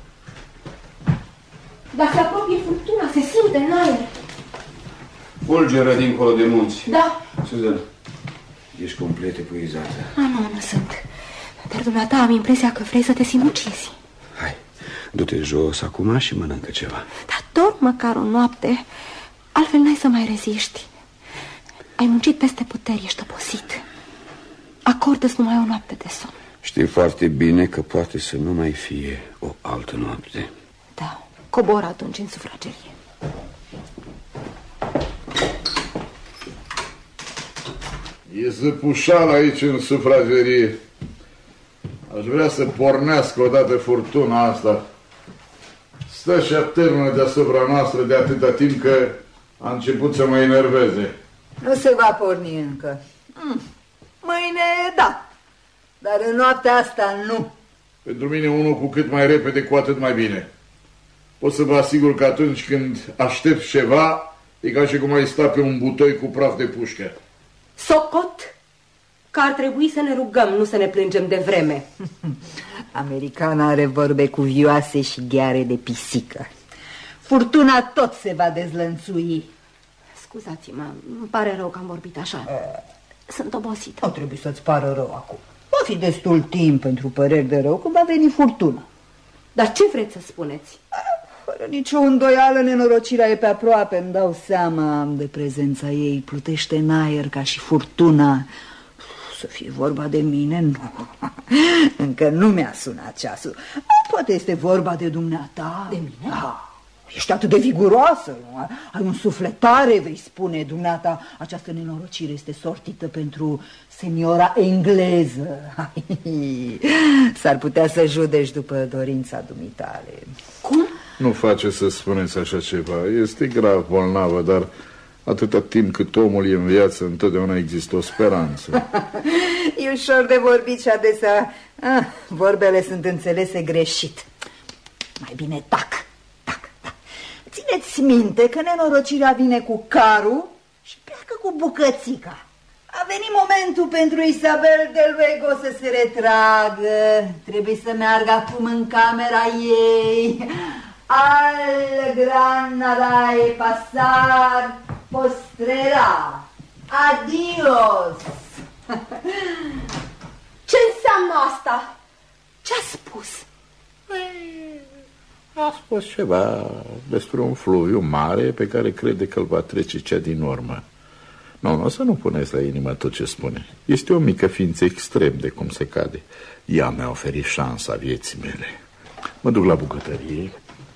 S9: Dar se apropie furtuna, se simte în aer.
S2: Fulgeră dincolo de munți.
S9: Da.
S2: Susan, ești complet epuizată.
S9: Nu sunt. Dar dumneata am impresia că vrei să te sinucizi.
S2: Hai, du-te jos acum și mănâncă ceva.
S9: Dar dorm măcar o noapte, altfel n-ai să mai reziști. Ai muncit peste puteri, ești obosit. Acordă-ți numai o noapte de somn.
S2: Știi foarte bine că poate să nu mai fie o altă noapte.
S9: Da, cobor atunci în sufragerie.
S5: E zăpușal aici în sufragerie. Aș vrea să pornească odată furtuna asta. Stă și atârnă deasupra noastră de atâta timp că a început să mă enerveze.
S15: Nu se va porni încă. Mâine, da. Dar în noaptea asta, nu.
S5: Pentru mine unul cu cât mai repede, cu atât mai bine. Pot să vă asigur că atunci când aștept ceva, e ca și cum ai sta pe un butoi cu praf de pușcă.
S9: Socot că ar trebui să ne rugăm, nu să ne plângem de vreme.
S15: Americana are vorbe cuvioase și gheare de pisică. Furtuna tot se va dezlănțui.
S9: Scuzați-mă, îmi pare rău că am vorbit așa. Sunt obosită.
S15: Nu trebuie să-ți pară rău acum. Va fi destul timp pentru păreri de rău când va veni furtuna.
S9: Dar ce vreți să spuneți?
S15: Fără nicio îndoială, nenorocirea e pe aproape. Îmi dau seama de prezența ei. Plutește în aer ca și furtuna. Să fie vorba de mine, nu. Încă nu mi-a sunat ceasul. Poate este vorba de dumneata.
S9: De mine?
S15: Da. Ești atât de viguroasă, nu? Ai un sufletare, vei spune, dumneata. Această nenorocire este sortită pentru seniora engleză. S-ar putea să judeci după dorința dumitale.
S9: Cum?
S5: Nu face să spuneți așa ceva. Este grav bolnavă, dar Atâta timp cât omul e în viață, întotdeauna există o speranță.
S15: E ușor de vorbit și adesea vorbele sunt înțelese greșit. Mai bine tac. Țineți minte că nenorocirea vine cu carul și pleacă cu bucățica. A venit momentul pentru Isabel de Luego să se retragă. Trebuie să meargă acum în camera ei. Al gran narai pasar postrera. Adios.
S9: Ce înseamnă asta? Ce-a spus?
S5: A spus ceva despre un fluviu mare pe care crede că îl va trece cea din urmă. Nu, să nu puneți la inimă tot ce spune. Este o mică ființă extrem de cum se cade. Ea mi-a oferit șansa vieții mele. Mă duc la bucătărie.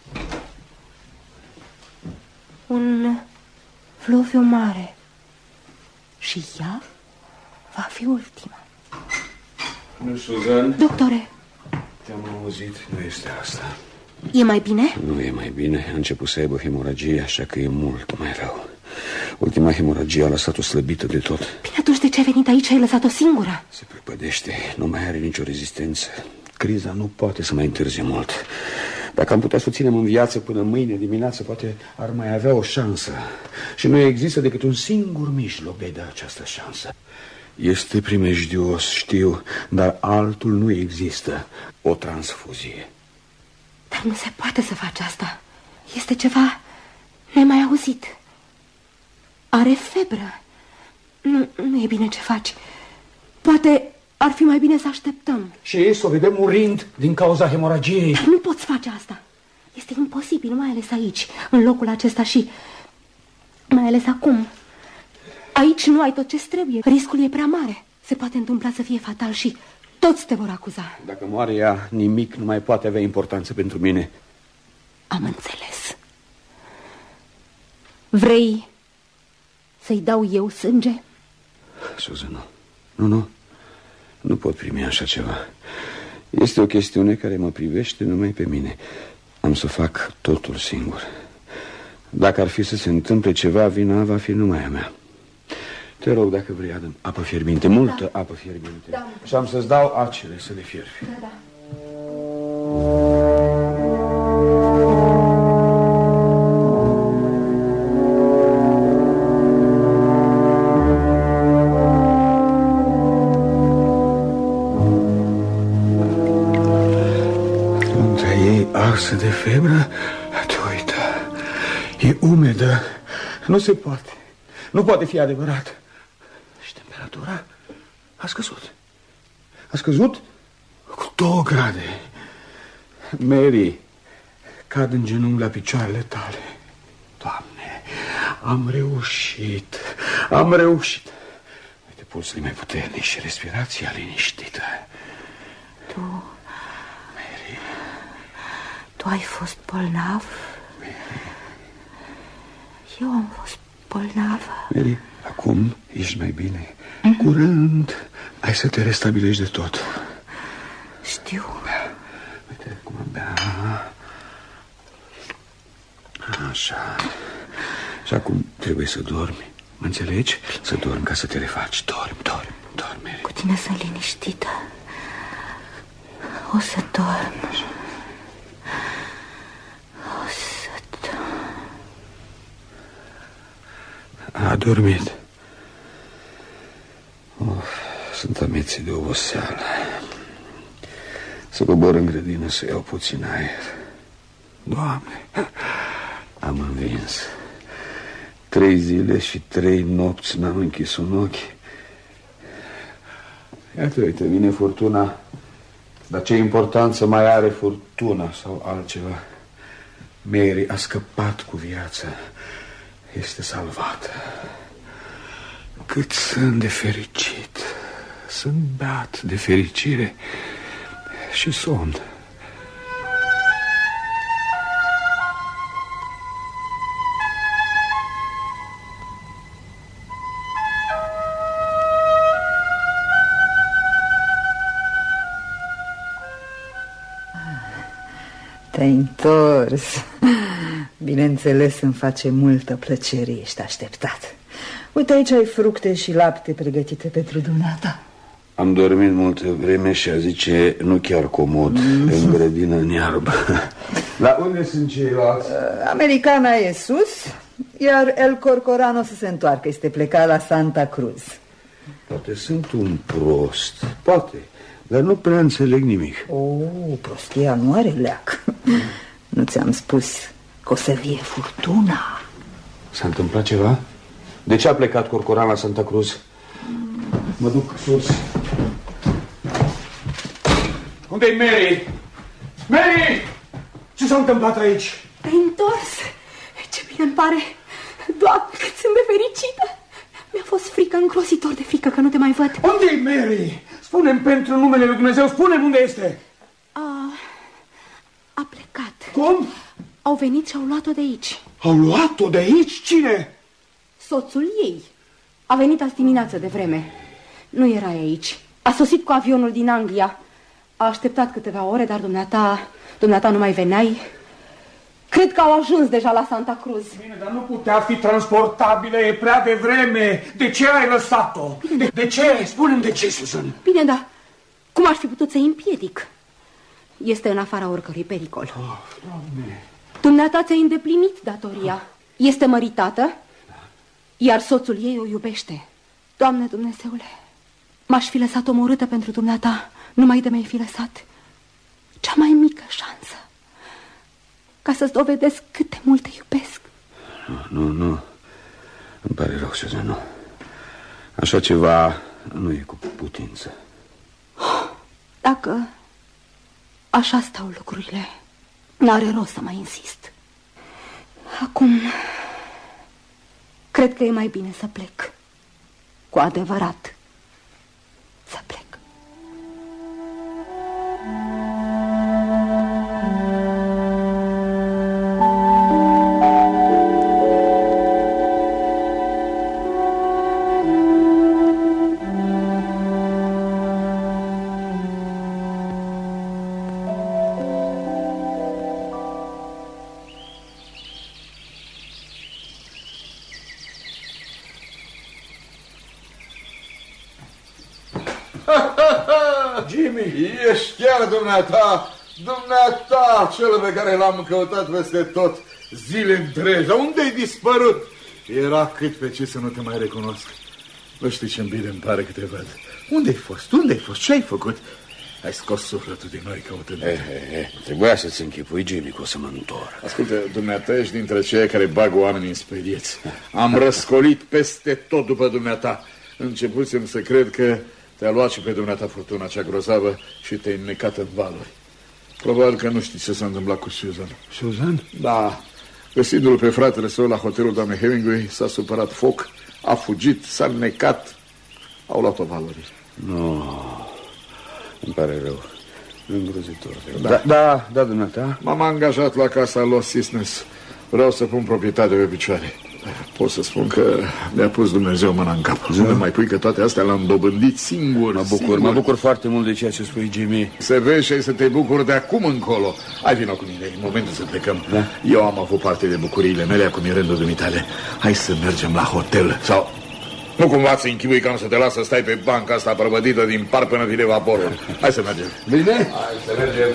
S9: Un fluviu mare. Și ea va fi ultima.
S12: Nu, Suzan?
S9: Doctore.
S12: Te-am auzit, nu este asta.
S9: E mai bine?
S2: Nu e mai bine. A început să aibă hemoragie, așa că e mult mai rău. Ultima hemoragie a lăsat-o slăbită de tot.
S9: Bine, atunci de ce ai venit aici? Ai lăsat-o singură?
S2: Se prăpădește, nu mai are nicio rezistență. Criza nu poate să mai întârzie mult. Dacă am putea să o ținem în viață până mâine dimineață, poate ar mai avea o șansă. Și nu există decât un singur mijloc de a-i da această șansă. Este primejdios, știu, dar altul nu există. O transfuzie.
S9: Dar nu se poate să faci asta. Este ceva nemai auzit. Are febră. Nu e bine ce faci. Poate ar fi mai bine să așteptăm.
S14: Și să o vedem murind din cauza hemoragiei.
S9: Dar nu poți face asta. Este imposibil, mai ales aici, în locul acesta și mai ales acum. Aici nu ai tot ce trebuie. Riscul e prea mare. Se poate întâmpla să fie fatal și toți te vor acuza.
S2: Dacă moare ea, nimic nu mai poate avea importanță pentru mine.
S9: Am înțeles. Vrei să-i dau eu sânge?
S2: Suzană, nu pot primi așa ceva. Este o chestiune care mă privește numai pe mine. Am să fac totul singur. Dacă ar fi să se întâmple ceva, vina va fi numai a mea. Te rog, dacă vrei, adă apă fierbinte, multă apă fierbinte.
S14: Da. Și am să-ți dau acele să le fierbi.
S9: Da.
S2: Unde ei arsă de febră, te uită. E umedă. Nu se poate. Nu poate fi adevărat. Și temperatura a scăzut. A scăzut cu 2 grade. Mary, cad în genunchi la picioarele tale. Doamne, am reușit. Am reușit. Uite, pulsul mai puternic și respirația liniștită.
S6: Tu... Mary... Tu ai fost bolnav?
S2: Mary.
S6: Eu am fost bolnavă.
S2: Mary, acum ești mai bine. Curând ai să te restabilești de tot.
S6: Știu.
S2: Uite cum am bea. Așa. Și acum trebuie să dormi. Mă înțelegi? Să dormi ca să te refaci. Dormi, Mary.
S6: Cu tine sunt liniștită. O să dorm. O să dorm.
S2: A dormit. Sunt amețit de oboseală. Să cobor în grădină să iau puțin aer. Doamne, am învins. 3 zile și 3 nopți n-am închis un ochi. Iată, uite, vine furtuna. Dar ce importanță mai are furtuna sau altceva? Mary a scăpat cu viață. Este salvată. Cât sunt de fericit. Sunt beat de fericire și somn.
S15: Te-ai întors. Bineînțeles, îmi face multă plăcere, ești așteptat. Uite, aici ai fructe și lapte pregătite pentru dumneata.
S2: Am dormit multă vreme și a zice, nu chiar comod, în grădină, în iarbă. La unde sunt ceilalți?
S15: Americana e sus, iar El Corcoran o să se întoarcă, este plecat la Santa Cruz.
S2: Poate sunt un prost, poate, dar nu prea înțeleg nimic.
S15: Prostia nu are leac. Nu ți-am spus că o să vie furtuna.
S2: S-a întâmplat ceva? De ce a plecat Corcoran la Santa Cruz? Mă duc sus.
S14: Unde-i Mary? Mary! Ce s-a întâmplat aici?
S9: Te-ai întors? Ce bine îmi pare. Doamne, cât sunt de fericită. Mi-a fost frică, îngrozitor de frică că nu te mai văd.
S14: Unde-i Mary? Spune-mi pentru numele lui Dumnezeu, spune-mi unde este.
S9: A plecat.
S14: Cum?
S9: Au venit și au luat-o de aici.
S14: Au luat-o de aici? Cine?
S9: Soțul ei. A venit azi dimineață de vreme. Nu era aici. A sosit cu avionul din Anglia. A așteptat câteva ore, dar dumneata nu mai veneai. Cred că au ajuns deja la Santa Cruz.
S14: Bine, dar nu putea fi transportabilă, e prea devreme. De ce ai lăsat-o? De ce? Spune-mi de ce, Susan.
S9: Bine, dar cum aș fi putut să-i împiedic? Este în afara oricărui pericol.
S14: Doamne.
S9: Dumneata ți-a îndeplinit datoria. Este măritată, iar soțul ei o iubește. Doamne Dumnezeule, m-aș fi lăsat omorâtă pentru dumneata, numai de mi-ai fi lăsat cea mai mică șansă ca să-ți dovedesc cât de mult te iubesc.
S2: Nu, îmi pare rău, Susan, nu. Așa ceva nu e cu putință.
S9: Dacă așa stau lucrurile, n-are rost să mai insist. Acum cred că e mai bine să plec. Cu adevărat să plec.
S5: Jimmy, ești chiar dumneata, cel pe care l-am căutat peste tot zile întregi. Dar unde-ai dispărut? Era cât pe ce să nu te mai recunosc. Nu știi ce-mi bine îmi pare că te văd. Unde-ai fost? Ce ai făcut? Ai scos sufletul din noi căutându-te.
S2: Trebuia să-ți închipui, Jimmy, că o să mă întorc.
S5: Ascultă, dumneata ești dintre cei care bagă oamenii în sperieți. Am răscolit peste tot după dumneata. Începusem să cred că te-a luat și pe dumneata furtuna cea grozavă și te-ai înnecat în valuri. Probabil că nu știi ce s-a întâmplat cu Susan.
S2: Susan?
S5: Da. Găsindu-l pe fratele său la hotelul doamnei Hemingway, s-a supărat foc, a fugit, s-a înnecat, au luat-o valuri.
S2: Nu, îmi pare rău. Îngrozitor.
S5: Da,
S2: dumneata.
S5: M-am angajat la casa Los Cisnes. Vreau să pun proprietatea pe picioare. Pot să spun că mi-a pus Dumnezeu mâna în cap. Nu mai pui că toate astea l-am dobândit singur.
S2: Mă bucur foarte mult de ceea ce spui, Jimmy.
S5: Să vezi și să te bucuri de acum încolo. Hai, vină cu mine, în momentul să plecăm. Da? Eu am avut parte de bucuriile mele, acum e rândul dumitale. Hai să mergem la hotel. Sau nu cumva ți închipui că am să te las să stai pe banca asta prăvădită din par până vine vaporul. Hai să mergem.
S2: Bine?
S5: Hai să mergem.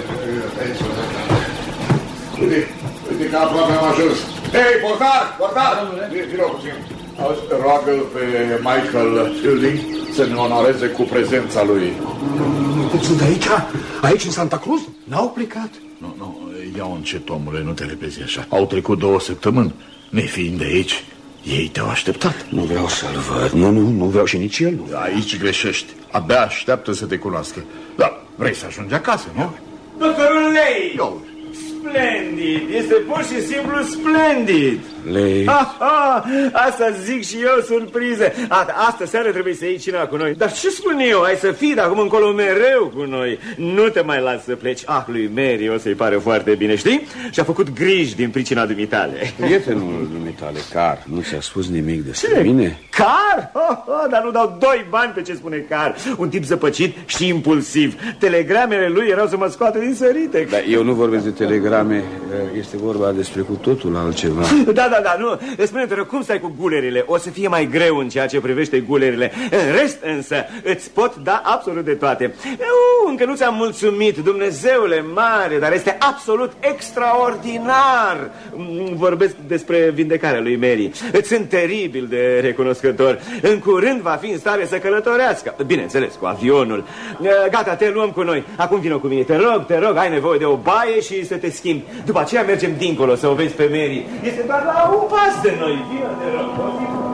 S5: Uite că aproape am ajuns. Hei, portar! Vino puțin. Roagă-l pe Michael Fielding să ne onoreze cu prezența lui.
S14: Sunt aici? Aici, în Santa Cruz? N-au plecat?
S5: Nu, ia-o încet, omule, nu te repezi așa. Au trecut 2 săptămâni. Nefiind de aici, ei te-au așteptat.
S2: Nu vreau să-l văd. Nu vreau și nici el nu.
S5: Aici greșești. Abia așteaptă să te cunoască. Dar vrei să ajungi acasă, nu?
S19: Doctorul Lei! Splendid! Este pur și simplu splendid!
S2: Lei...
S19: Asta zic și eu, surprize. Astă seară trebuie să iei cina cu noi. Dar ce spun eu? Ai să fii de acum încolo mereu cu noi. Nu te mai las să pleci. Lui Mary o să-i pare foarte bine, știi? Și-a făcut griji din pricina dumitale.
S2: Prietenul dumitale, Car, nu ți-a spus nimic despre mine?
S19: Car? Dar nu dau 2 bani pe ce spune Car. Un tip zăpăcit și impulsiv. Telegramele lui erau să mă scoată din sărite.
S2: Dar eu nu vorbesc de telegrame. Este vorba despre cu totul altceva.
S19: Da, nu. Spune-te, rog, cum stai cu gulerile? O să fie mai greu în ceea ce privește gulerile. În rest, însă, îți pot da absolut de toate. Încă nu ți-am mulțumit, Dumnezeule mare, dar este absolut extraordinar. Vorbesc despre vindecarea lui Mary. Îți sunt teribil de recunoscător. În curând va fi în stare să călătorească. Bineînțeles, cu avionul. Gata, te luăm cu noi. Acum vină cu mine, te rog, ai nevoie de o baie și să te schimbi. După aceea mergem dincolo să o vezi pe Mary. Este doar la un pas de noi. Vină, te rog.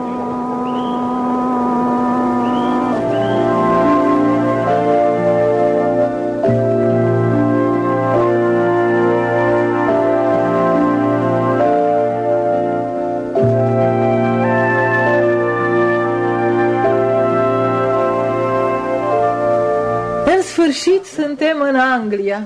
S7: În sfârșit suntem în Anglia.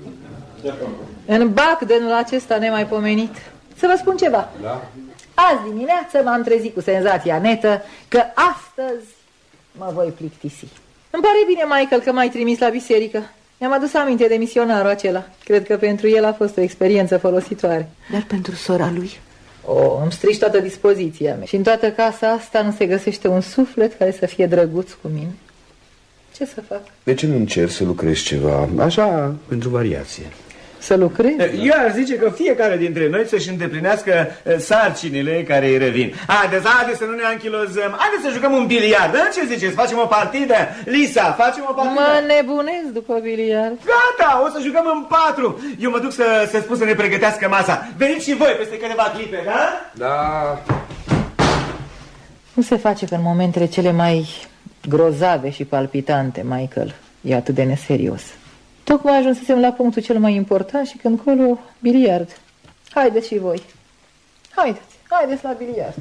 S7: În Bagdenul acesta nemaipomenit. Să vă spun ceva.
S2: Da?
S7: Azi dimineață m-am trezit cu senzația netă că astăzi mă voi plictisi. Îmi pare bine, Michael, că m-ai trimis la biserică. Mi-am adus aminte de misionarul acela. Cred că pentru el a fost o experiență folositoare.
S6: Dar pentru sora lui?
S7: Îmi strici toată dispoziția mea. Și în toată casa asta nu se găsește un suflet care să fie drăguț cu mine. Ce să fac?
S2: De ce nu încerci să lucrezi ceva, așa, pentru variație?
S7: Să lucrez?
S19: Eu ar zice că fiecare dintre noi să-și îndeplinească sarcinile care îi revin. Haideți să nu ne anchilozăm. Haideți să jucăm un biliard. Ce ziceți? Facem o partidă? Lisa, facem o partidă?
S7: Mă nebunesc după biliard.
S19: Gata, o să jucăm în 4. Eu mă duc să spun să ne pregătească masa. Veniți și voi peste câteva clipe, da?
S2: Da.
S7: Nu se face că în momentele cele mai grozave și palpitante, Michael, e atât de neserios. Tocmai ajunsesem la punctul cel mai important și când colo, biliard. Haideți și voi. Haideți la biliard.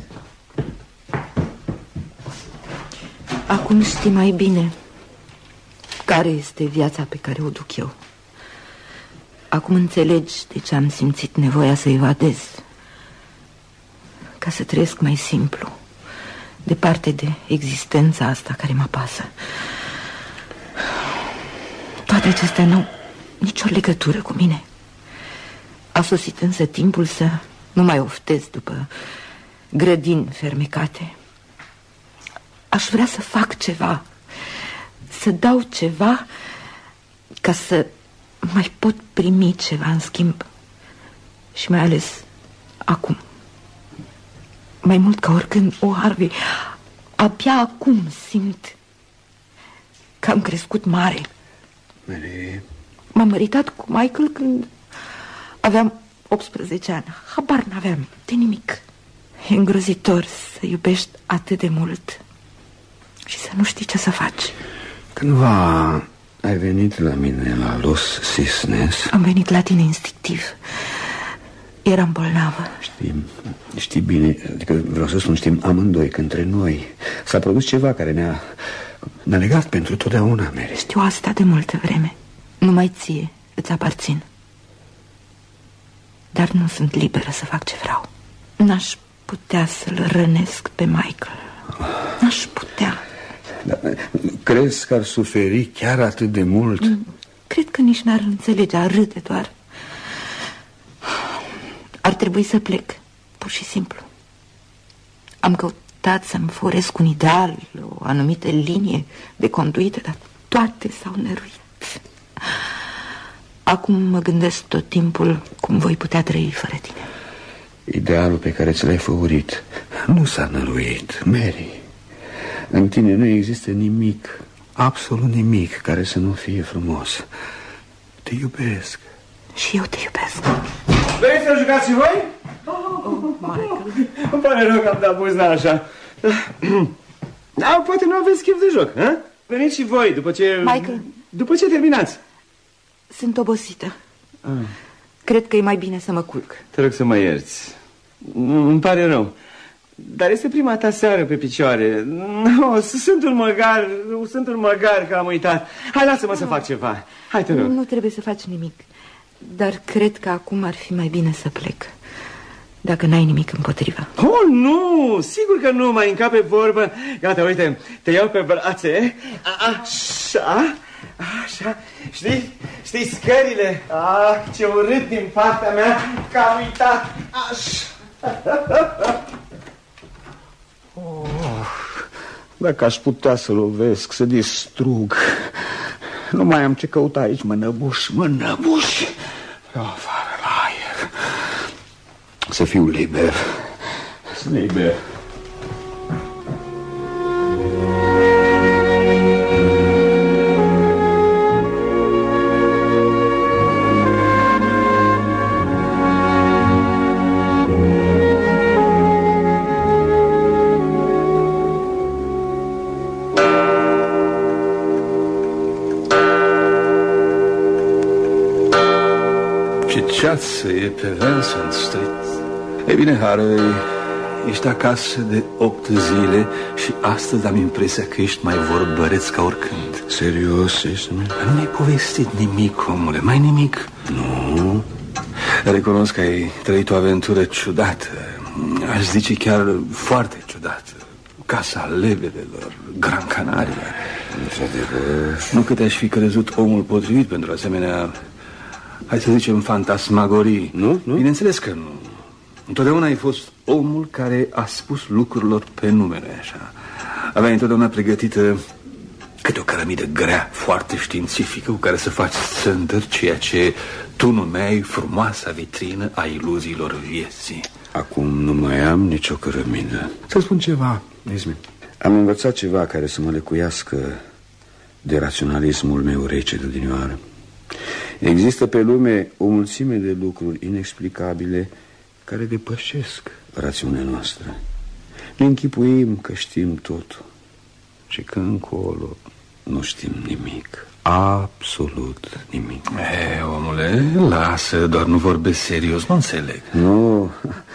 S6: Acum știi mai bine care este viața pe care o duc eu. Acum înțelegi de ce am simțit nevoia să evadez. Ca să trăiesc mai simplu, departe de existența asta care mă apasă. Toate acestea n-au nicio legătură cu mine. A sosit însă timpul să nu mai oftez după grădini fermecate. Aș vrea să fac ceva, să dau ceva ca să mai pot primi ceva în schimb. Și mai ales acum. Mai mult ca oricând, Harvey, abia acum simt că am crescut mare. M-am măritat cu Michael când aveam 18 ani. Habar n-aveam de nimic. E îngrozitor să iubești atât de mult și să nu știi ce să faci.
S2: Cândva ai venit la mine la Los Cisnes.
S6: Am venit la tine instinctiv. Eram bolnavă.
S2: Știi bine, adică vreau să spun, știm amândoi că între noi s-a produs ceva care ne-a legat pentru totdeauna, Mary.
S6: Știu asta de multă vreme. Numai ție îți aparțin. Dar nu sunt liberă să fac ce vreau. N-aș putea să-l rănesc pe Michael. N-aș putea.
S2: Dar crezi că ar suferi chiar atât de mult?
S6: Cred că nici n-ar înțelege, ar râde doar. Ar trebui să plec, pur și simplu. Am căutat să-mi foresc un ideal, o anumită linie de conduită, dar toate s-au năruit. Acum mă gândesc tot timpul cum voi putea trăi fără tine.
S2: Idealul pe care ți l-ai făurit nu s-a năruit, Mary. În tine nu există nimic, absolut nimic, care să nu fie frumos. Te iubesc.
S6: Și eu te iubesc.
S19: Vrei să jucați și voi?
S6: Michael.
S19: Îmi pare rău că am dat buzna așa. Da, poate nu aveți chef de joc, ha? Veniți și voi după ce...
S6: Michael.
S19: După ce terminați.
S6: Sunt obosită. Cred că e mai bine să mă culc.
S19: Te rog să mă ierți. Îmi pare rău. Dar este prima ta seară pe picioare. No, sunt un măgar că am uitat. Hai, lasă-mă să fac ceva. Hai, te rog.
S6: Nu trebuie să faci nimic. Dar cred că acum ar fi mai bine să plec, dacă n-ai nimic împotriva.
S19: Oh, nu! Sigur că nu, mai încape vorbă. Gata, uite, te iau pe brațe. Așa, așa. Știi scările? Ce urât din partea mea că am uitat. Așa.
S5: Dacă aș putea să lovesc, să distrug. Nu mai am ce căuta aici, mă năbuși. Afară la aer. Să fiu liber. Liber.
S3: Ceață e pe Vincent Street. Ei bine, Harvey, ești acasă de 8 zile și astăzi am impresia că ești mai vorbăreț ca oricând.
S2: Serios, ești?
S3: Nu mi-ai povestit nimic, omule, mai nimic.
S2: Nu.
S3: Recunosc că ai trăit o aventură ciudată. Aș zice chiar foarte ciudată. Casa Lebelelor, Gran Canaria. Nu că te-aș fi crezut omul potrivit pentru asemenea, hai să zicem, fantasmagorii.
S2: Nu?
S3: Bineînțeles că nu. Întotdeauna ai fost omul care a spus lucrurilor pe numele, așa. Aveai întotdeauna pregătită câte o cărămidă grea, foarte științifică, cu care să faci țândări, ceea ce tu numeai frumoasa vitrină a iluziilor vieții.
S2: Acum nu mai am nicio cărămidă.
S3: Să spun ceva,
S2: Ismi. Am învățat ceva care să mă lecuiască de raționalismul meu rece de odinioară. Există pe lume o mulțime de lucruri inexplicabile care depășesc rațiunea noastră. Ne închipuim că știm totul și că încolo nu știm nimic. Absolut nimic.
S3: Omule, lasă, doar nu vorbesc serios, nu înțeleg.
S2: Nu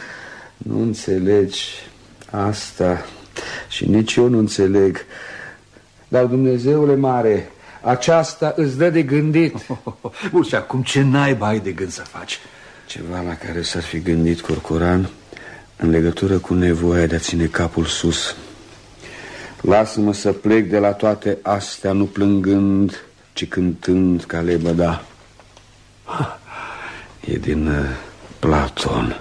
S2: înțelegi asta și nici eu nu înțeleg. Dar, Dumnezeule mare, aceasta îți dă de gândit.
S3: Bun, și acum ce naiba ai de gând să faci?
S2: Ceva la care s-ar fi gândit Corcoran în legătură cu nevoia de a ține capul sus. Lasă-mă să plec de la toate astea, nu plângând, ci cântând ca lebăda. E din Platon.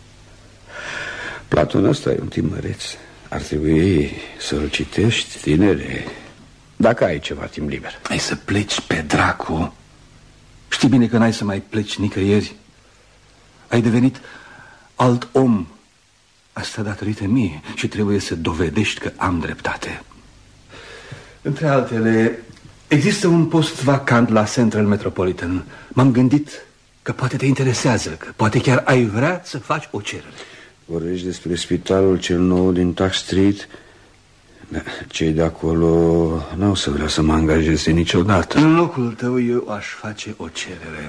S2: Platon ăsta e un timăreț. Ar trebui să-l citești, tinere, dacă ai ceva timp liber.
S3: Ai să pleci pe dracu. Știi bine că n-ai să mai pleci nicăieri. Ai devenit alt om. Asta datorită mie și trebuie să dovedești că am dreptate. Între altele, există un post vacant la Central Metropolitan. M-am gândit că poate te interesează, că poate chiar ai vrea să faci o cerere.
S2: Vorbești despre spitalul cel nou din Tuck Street? Da, cei de acolo n-au să vrea să mă angajeze niciodată.
S3: În locul tău eu aș face o cerere.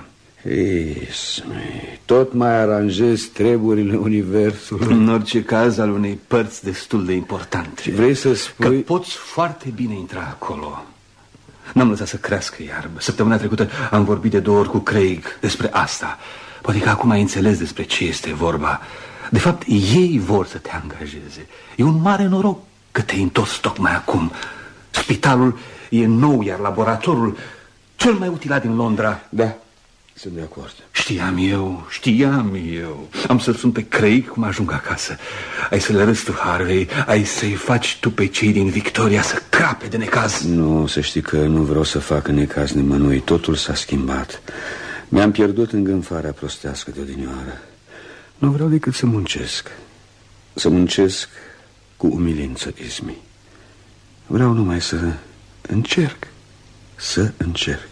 S2: Tot mai aranjezi treburile universului.
S3: În orice caz al unei părți destul de importante.
S2: Și vrei să spui
S3: că poți foarte bine intra acolo. N-am lăsat să crească iarbă. Săptămâna trecută am vorbit de 2 ori cu Craig despre asta. Poate că acum ai înțeles despre ce este vorba. De fapt, ei vor să te angajeze. E un mare noroc că te-ai întors tocmai acum. Spitalul e nou, iar laboratorul cel mai utilat din Londra.
S2: Da, sunt de acord.
S3: Știam eu. Am să-l sun pe Craig cum ajung acasă. Ai să le arăți tu, Harvey. Ai să-i faci tu pe cei din Victoria să crape de necaz.
S2: Nu, să știi că nu vreau să fac necaz nimănui. Totul s-a schimbat. Mi-am pierdut îngânfarea prostească de odinioară. Nu vreau decât să muncesc. Să muncesc cu umilință, Ismi. Vreau numai să încerc. Să încerc.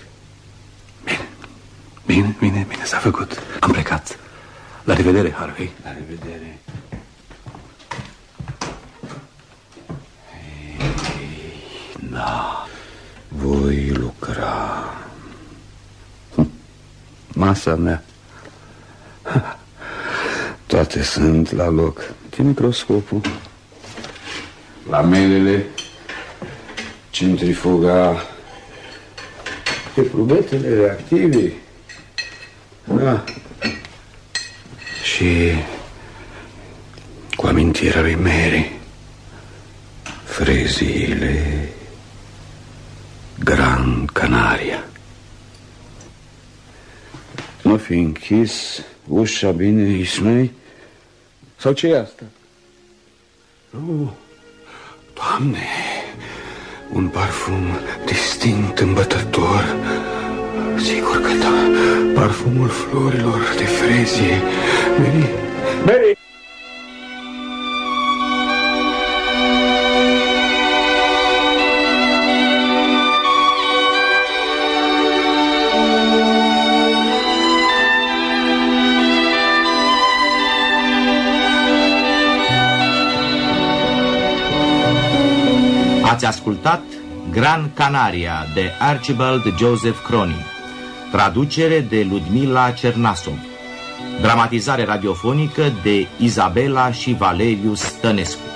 S3: Bine, s-a făcut. Am plecat. La revedere, Harvey.
S2: La revedere. Da. Voi lucra. Masa mea. Toate sunt la loc. Ce microscopul? Lamelele, centrifuga, eprubetele reactive. Da. Și cu amintirea lui Mary, freziile Gran Canaria. Nu fi închis ușa bine, Ismei? Sau ce e asta? Nu, Doamne, un parfum distinct, îmbătător. Sigur că da, parfumul florilor de frezie. Mary, Mary!
S1: Ați ascultat Gran Canaria de Archibald Joseph Cronin, traducere de Ludmila Cernasov, dramatizare radiofonică de Izabela și Valeriu Stănescu.